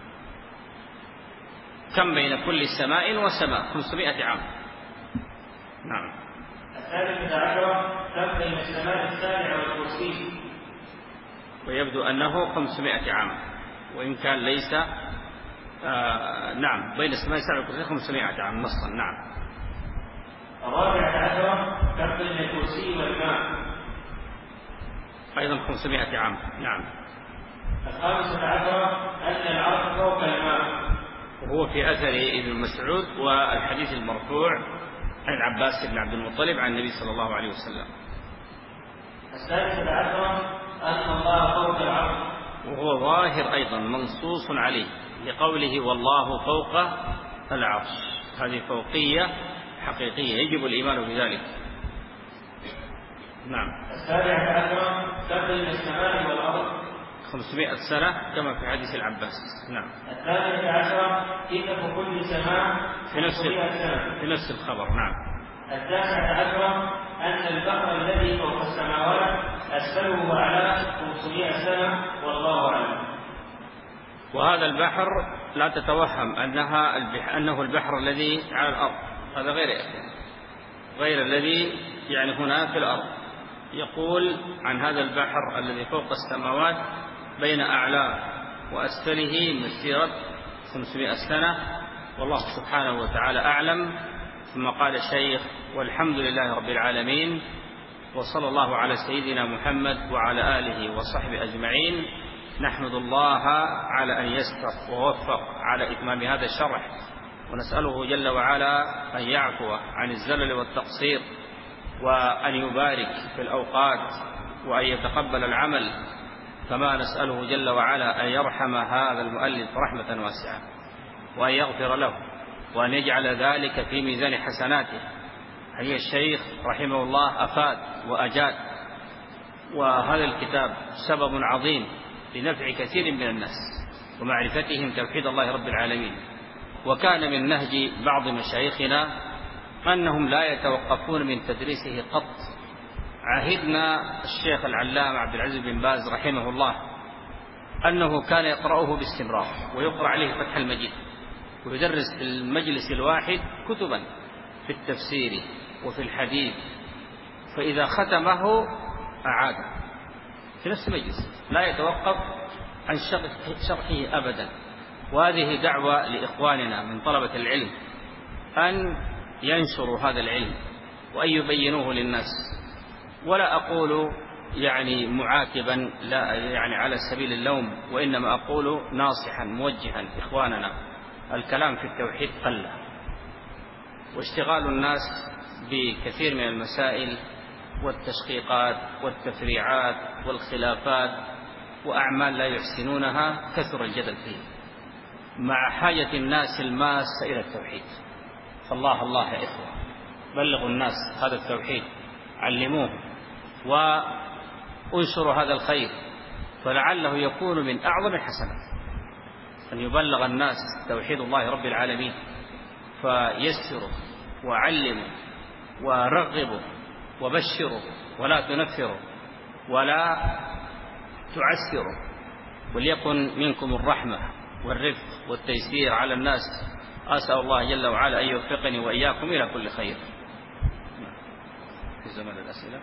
كم بين كل سماء وسماء؟ خمسمائة عام. نعم. الثالثة عشرة كم بين السماء السابعة والكرسي، ويبدو أنه خمسمائة عام، وإن كان ليس آه نعم بين السماء السابعة والكرسي خمسمائة عام نصا. نعم. الرابعة عشرة كم بين الكرسي والماء، أيضا خمسمائة عام. نعم. الخامسة عشرة أن العرش فوق الماء، وهو في أثر ابن مسعود والحديث المرفوع عن العباس بن عبد المطلب عن النبي صلى الله عليه وسلم. السادسة عشرة أن الله فوق العرش، وهو ظاهر أيضا منصوص عليه لقوله والله فوق العرش، هذه فوقية حقيقية يجب الإيمان بذلك. نعم. السابعة عشرة كم بين السماء والأرض، خمسمائة سنة كما في حديث العباس. نعم. الثالثة عشرة كتف كل سماء في نفس سنة. في نفس الخبر. نعم. التاسعة عشرة أن البحر الذي فوق السماوات أسفله وأعلاه خمسمائة سنة والله أعلم. وهذا البحر لا تتوهم أنها البحر أنه البحر الذي على الأرض، هذا غير غير الذي يعني هنا في الأرض. يقول عن هذا البحر الذي فوق السماوات بين أعلاه وأسفله مسيرة خمسمائة سنة، والله سبحانه وتعالى أعلم. ثم قال الشيخ والحمد لله رب العالمين، وصلى الله على سيدنا محمد وعلى آله وصحبه أجمعين، نحمد الله على أن يسر ووفق على إتمام هذا الشرح، ونسأله جل وعلا أن يعفو عن الزلل والتقصير، وأن يبارك في الأوقات، وأن يتقبل العمل، كما نسأله جل وعلا أن يرحم هذا المؤلف رحمة واسعة، وأن يغفر له، وأن يجعل ذلك في ميزان حسناته. هي الشيخ رحمه الله أفاد وأجاد، وهذا الكتاب سبب عظيم لنفع كثير من الناس ومعرفتهم توحيد الله رب العالمين. وكان من نهج بعض مشايخنا أنهم لا يتوقفون من تدريسه قط. عهدنا الشيخ العلامة عبد العزيز بن باز رحمه الله أنه كان يقرأه باستمرار، ويقرأ عليه فتح المجيد، ويدرس في المجلس الواحد كتبا في التفسير وفي الحديث، فإذا ختمه أعاد في نفس المجلس، لا يتوقف عن شرحه أبدا. وهذه دعوة لإخواننا من طلبة العلم أن ينشروا هذا العلم وأن يبينوه للناس. ولا أقول يعني معاتبا، لا يعني على سبيل اللوم، وإنما أقول ناصحا موجها إخواننا. الكلام في التوحيد قل، واشتغال الناس بكثير من المسائل والتشقيقات والتفريعات والخلافات وأعمال لا يحسنونها كثر الجدل فيه، مع حاجة الناس الماسة إلى التوحيد. فالله الله يا إخوة، بلغوا الناس هذا التوحيد، علموه وانشروا هذا الخير، فلعله يكون من أعظم الحسنات أن يبلغ الناس توحيد الله رب العالمين، فيسروا وعلموا ورغبوا وبشروا، ولا تنفروا ولا تعسروا، وليكن منكم الرحمة والرفق والتيسير على الناس. أسأل الله جل وعلا أن يوفقني وإياكم إلى كل خير. في زمن الأسئلة.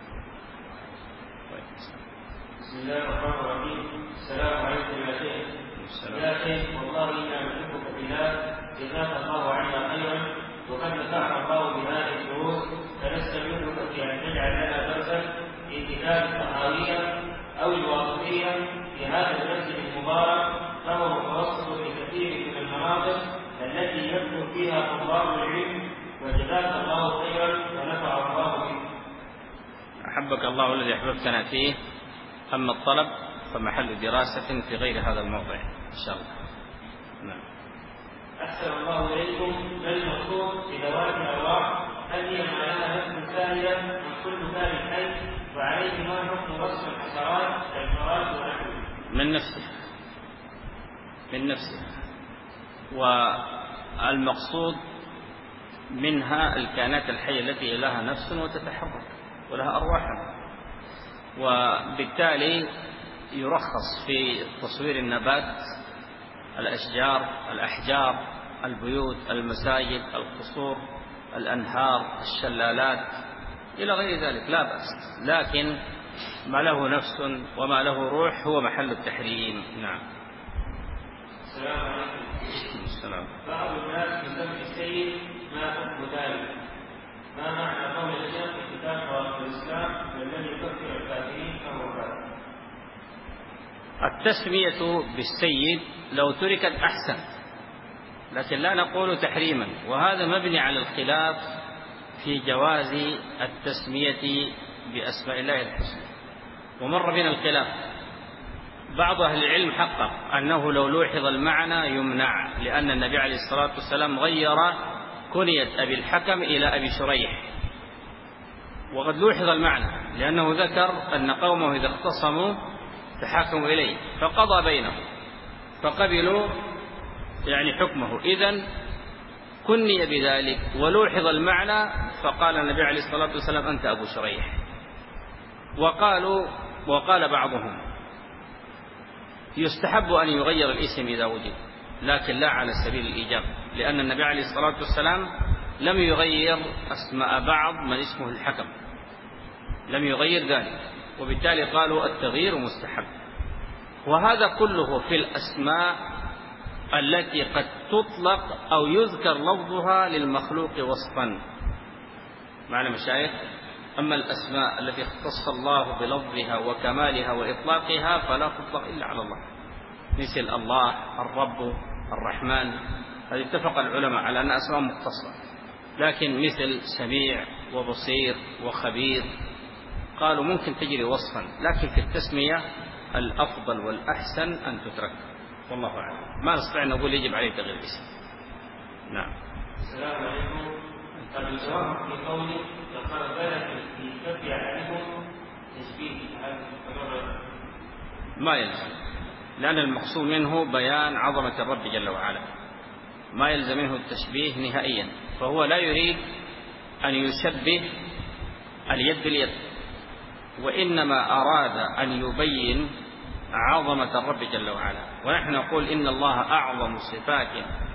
بسم الله الرحمن الرحيم. السلام عليكم يا شيخ. يا شيخ، والله إنا نحبك بالله، جزاك الله عنا خيرا، وقد نفعنا الله بهذه الدروس، فنستمرك في أن تجعل لنا درسا في كتاب الطحاوية أو الواسطية في هذا المسجد المبارك، فهو متوسط في كثير من المناطق التي يكثر فيها طلاب العلم، وجزاك الله خيرا ونفع الله بك. أحبك الله الذي أحببتنا فيه. أما الطلب فمحل دراسة في غير هذا الموضع إن شاء الله. نعم. أحسن الله إليكم. ما المقصود بذوات الأرواح؟ هل هي معناها نفس ثانية من كل ثاني حي؟ وعليه ما حكم وصف الحشرات كالفراش ونحوه؟ من نفسه من نفسه والمقصود منها الكائنات الحية التي لها نفس وتتحرك ولها أرواح، وبالتالي يرخص في تصوير النبات، الأشجار، الأحجار، البيوت، المساجد، القصور، الأنهار، الشلالات إلى غير ذلك، لا بأس. لكن ما له نفس وما له روح هو محل التحريم. نعم. السلام عليكم. السلام. بعض الناس يسمي السيد ما حكم ذلك؟ ما معنى قول الشيخ في كتاب شرائع الإسلام الذي يكفر الكافرين فهو كافر؟ التسمية بالسيد لو تركت أحسن، لكن لا نقول تحريما، وهذا مبني على الخلاف في جواز التسمية بأسماء الله الحسنى. ومر بنا الخلاف، بعض أهل العلم حقق أنه لو لوحظ المعنى يمنع، لأن النبي عليه الصلاة والسلام غير كنية أبي الحكم إلى أبي شريح، وقد لوحظ المعنى لأنه ذكر أن قومه إذا اختصموا تحاكموا إليه فقضى بينهم فقبلوا يعني حكمه، إذن كني بذلك ولوحظ المعنى، فقال النبي عليه الصلاة والسلام أنت أبو شريح. وقالوا وقال بعضهم يستحب أن يغير الاسم إذا وجد، لكن لا على سبيل الإيجاب، لأن النبي عليه الصلاة والسلام لم يغير أسماء بعض من اسمه الحكم، لم يغير ذلك، وبالتالي قالوا التغيير مستحب. وهذا كله في الأسماء التي قد تطلق أو يذكر لفظها للمخلوق وصفا، معنى مشايخ. أما الأسماء التي اختص الله بلفظها وكمالها وإطلاقها فلا تطلق إلا على الله، مثل الله، الرب، الرحمن، هذه اتفق العلماء على أن أسماء مختصة. لكن مثل سميع وبصير وخبير قالوا ممكن تجري وصفا، لكن في التسمية الأفضل والأحسن أن تترك، والله أعلم. ما نستطيع نقول يجب عليه تغيير الاسم. نعم. السلام عليكم. الجواب في قوله لقد بلغ في كف عليكم تشبيه هذا ما يلزم، لأن المقصود منه بيان عظمة الرب جل وعلا، ما يلزم منه التشبيه نهائيا. فهو لا يريد أن يشبه اليد باليد، وإنما أراد أن يبين عظمة الرب جل وعلا. ونحن نقول إن الله أعظم صفات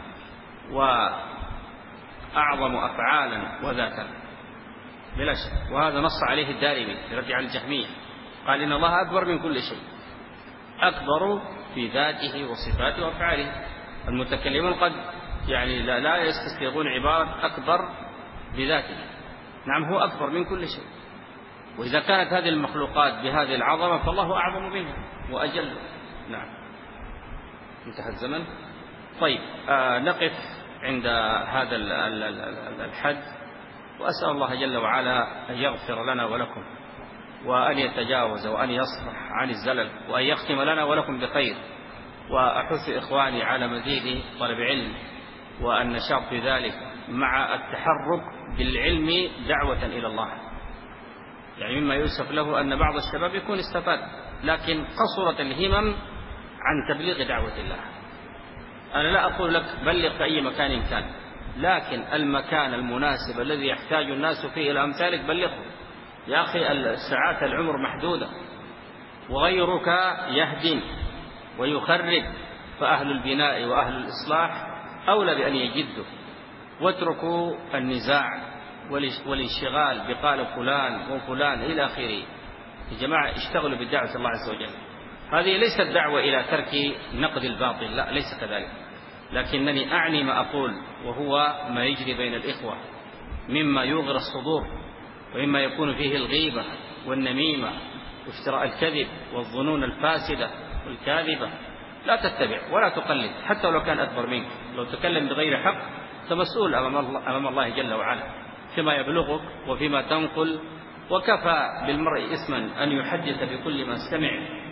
وأعظم أفعالا وذاتا بلا شك، وهذا نص عليه الدارمي يرجع الجهمية، قال إن الله أكبر من كل شيء، أكبر في ذاته وصفاته وأفعاله. المتكلمون قد يعني لا, لا يستسيغون عبارة أكبر بذاته، نعم هو أكبر من كل شيء، وإذا كانت هذه المخلوقات بهذه العظمة فالله أعظم منها وأجل. نعم. انتهى الزمن. طيب آه نقف عند هذا الحد، وأسأل الله جل وعلا أن يغفر لنا ولكم، وأن يتجاوز، وأن يصفح عن الزلل، وأن يختم لنا ولكم بخير. وأحث إخواني على مزيد طلب علم والنشاط في ذلك، مع التحرك بالعلم دعوة إلى الله. يعني مما يوصف له أن بعض الشباب يكون استفاد، لكن قصرت الهمم عن تبليغ دعوة الله. أنا لا أقول لك بلغ في أي مكان كان، لكن المكان المناسب الذي يحتاج الناس فيه إلى أمثالك بلغه. يا أخي الساعات العمر محدودة، وغيرك يهدم ويخرب، فأهل البناء وأهل الإصلاح أولى بأن يجدوا. واتركوا النزاع والانشغال بقال فلان وفلان إلى آخره. يا جماعة اشتغلوا بالدعوة الله عز وجل. هذه ليست دعوة إلى ترك نقد الباطل، لا ليس كذلك، لكنني أعني ما أقول، وهو ما يجري بين الإخوة مما يغر الصدور، ومما يكون فيه الغيبة والنميمة وافتراء الكذب والظنون الفاسدة والكاذبة. لا تتبع ولا تقلد، حتى لو كان أكبر منك. لو تكلم بغير حق فمسؤول أمام الله, أمام الله جل وعلا فيما يبلغك وفيما تنقل. وكفى بالمرء إثما أن يحدث بكل ما سمع.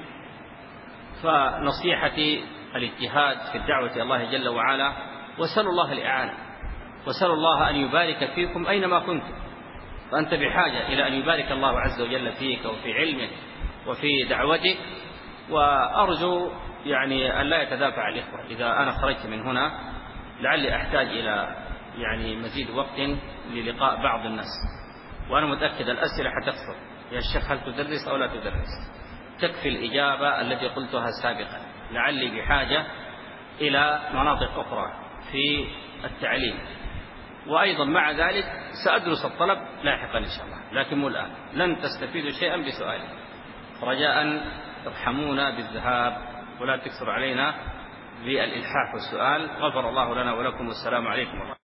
فنصيحتي الاجتهاد في الدعوة إلى الله جل وعلا، وسألوا الله الإعانة، وسألوا الله أن يبارك فيكم أينما كنتم. فأنت بحاجة إلى أن يبارك الله عز وجل فيك وفي علمك وفي دعوتك. وأرجو يعني أن لا يتدافع الإخوة. إذا أنا خرجت من هنا لعلي أحتاج إلى يعني مزيد وقت للقاء بعض الناس، وأنا متأكد الأسئلة حتكثر. يا الشيخ هل تدرس أو لا تدرس؟ تكفي الإجابة التي قلتها سابقا. لعلي بحاجة إلى مناطق أخرى في التعليم، وأيضا مع ذلك سأدرس الطلب لاحقا إن شاء الله، لكن مو الآن. لن تستفيدوا شيئا بسؤالي، رجاء ارحمونا بالذهاب ولا تكثر علينا بالإلحاح والسؤال. غفر الله لنا ولكم، والسلام عليكم ورحمة الله.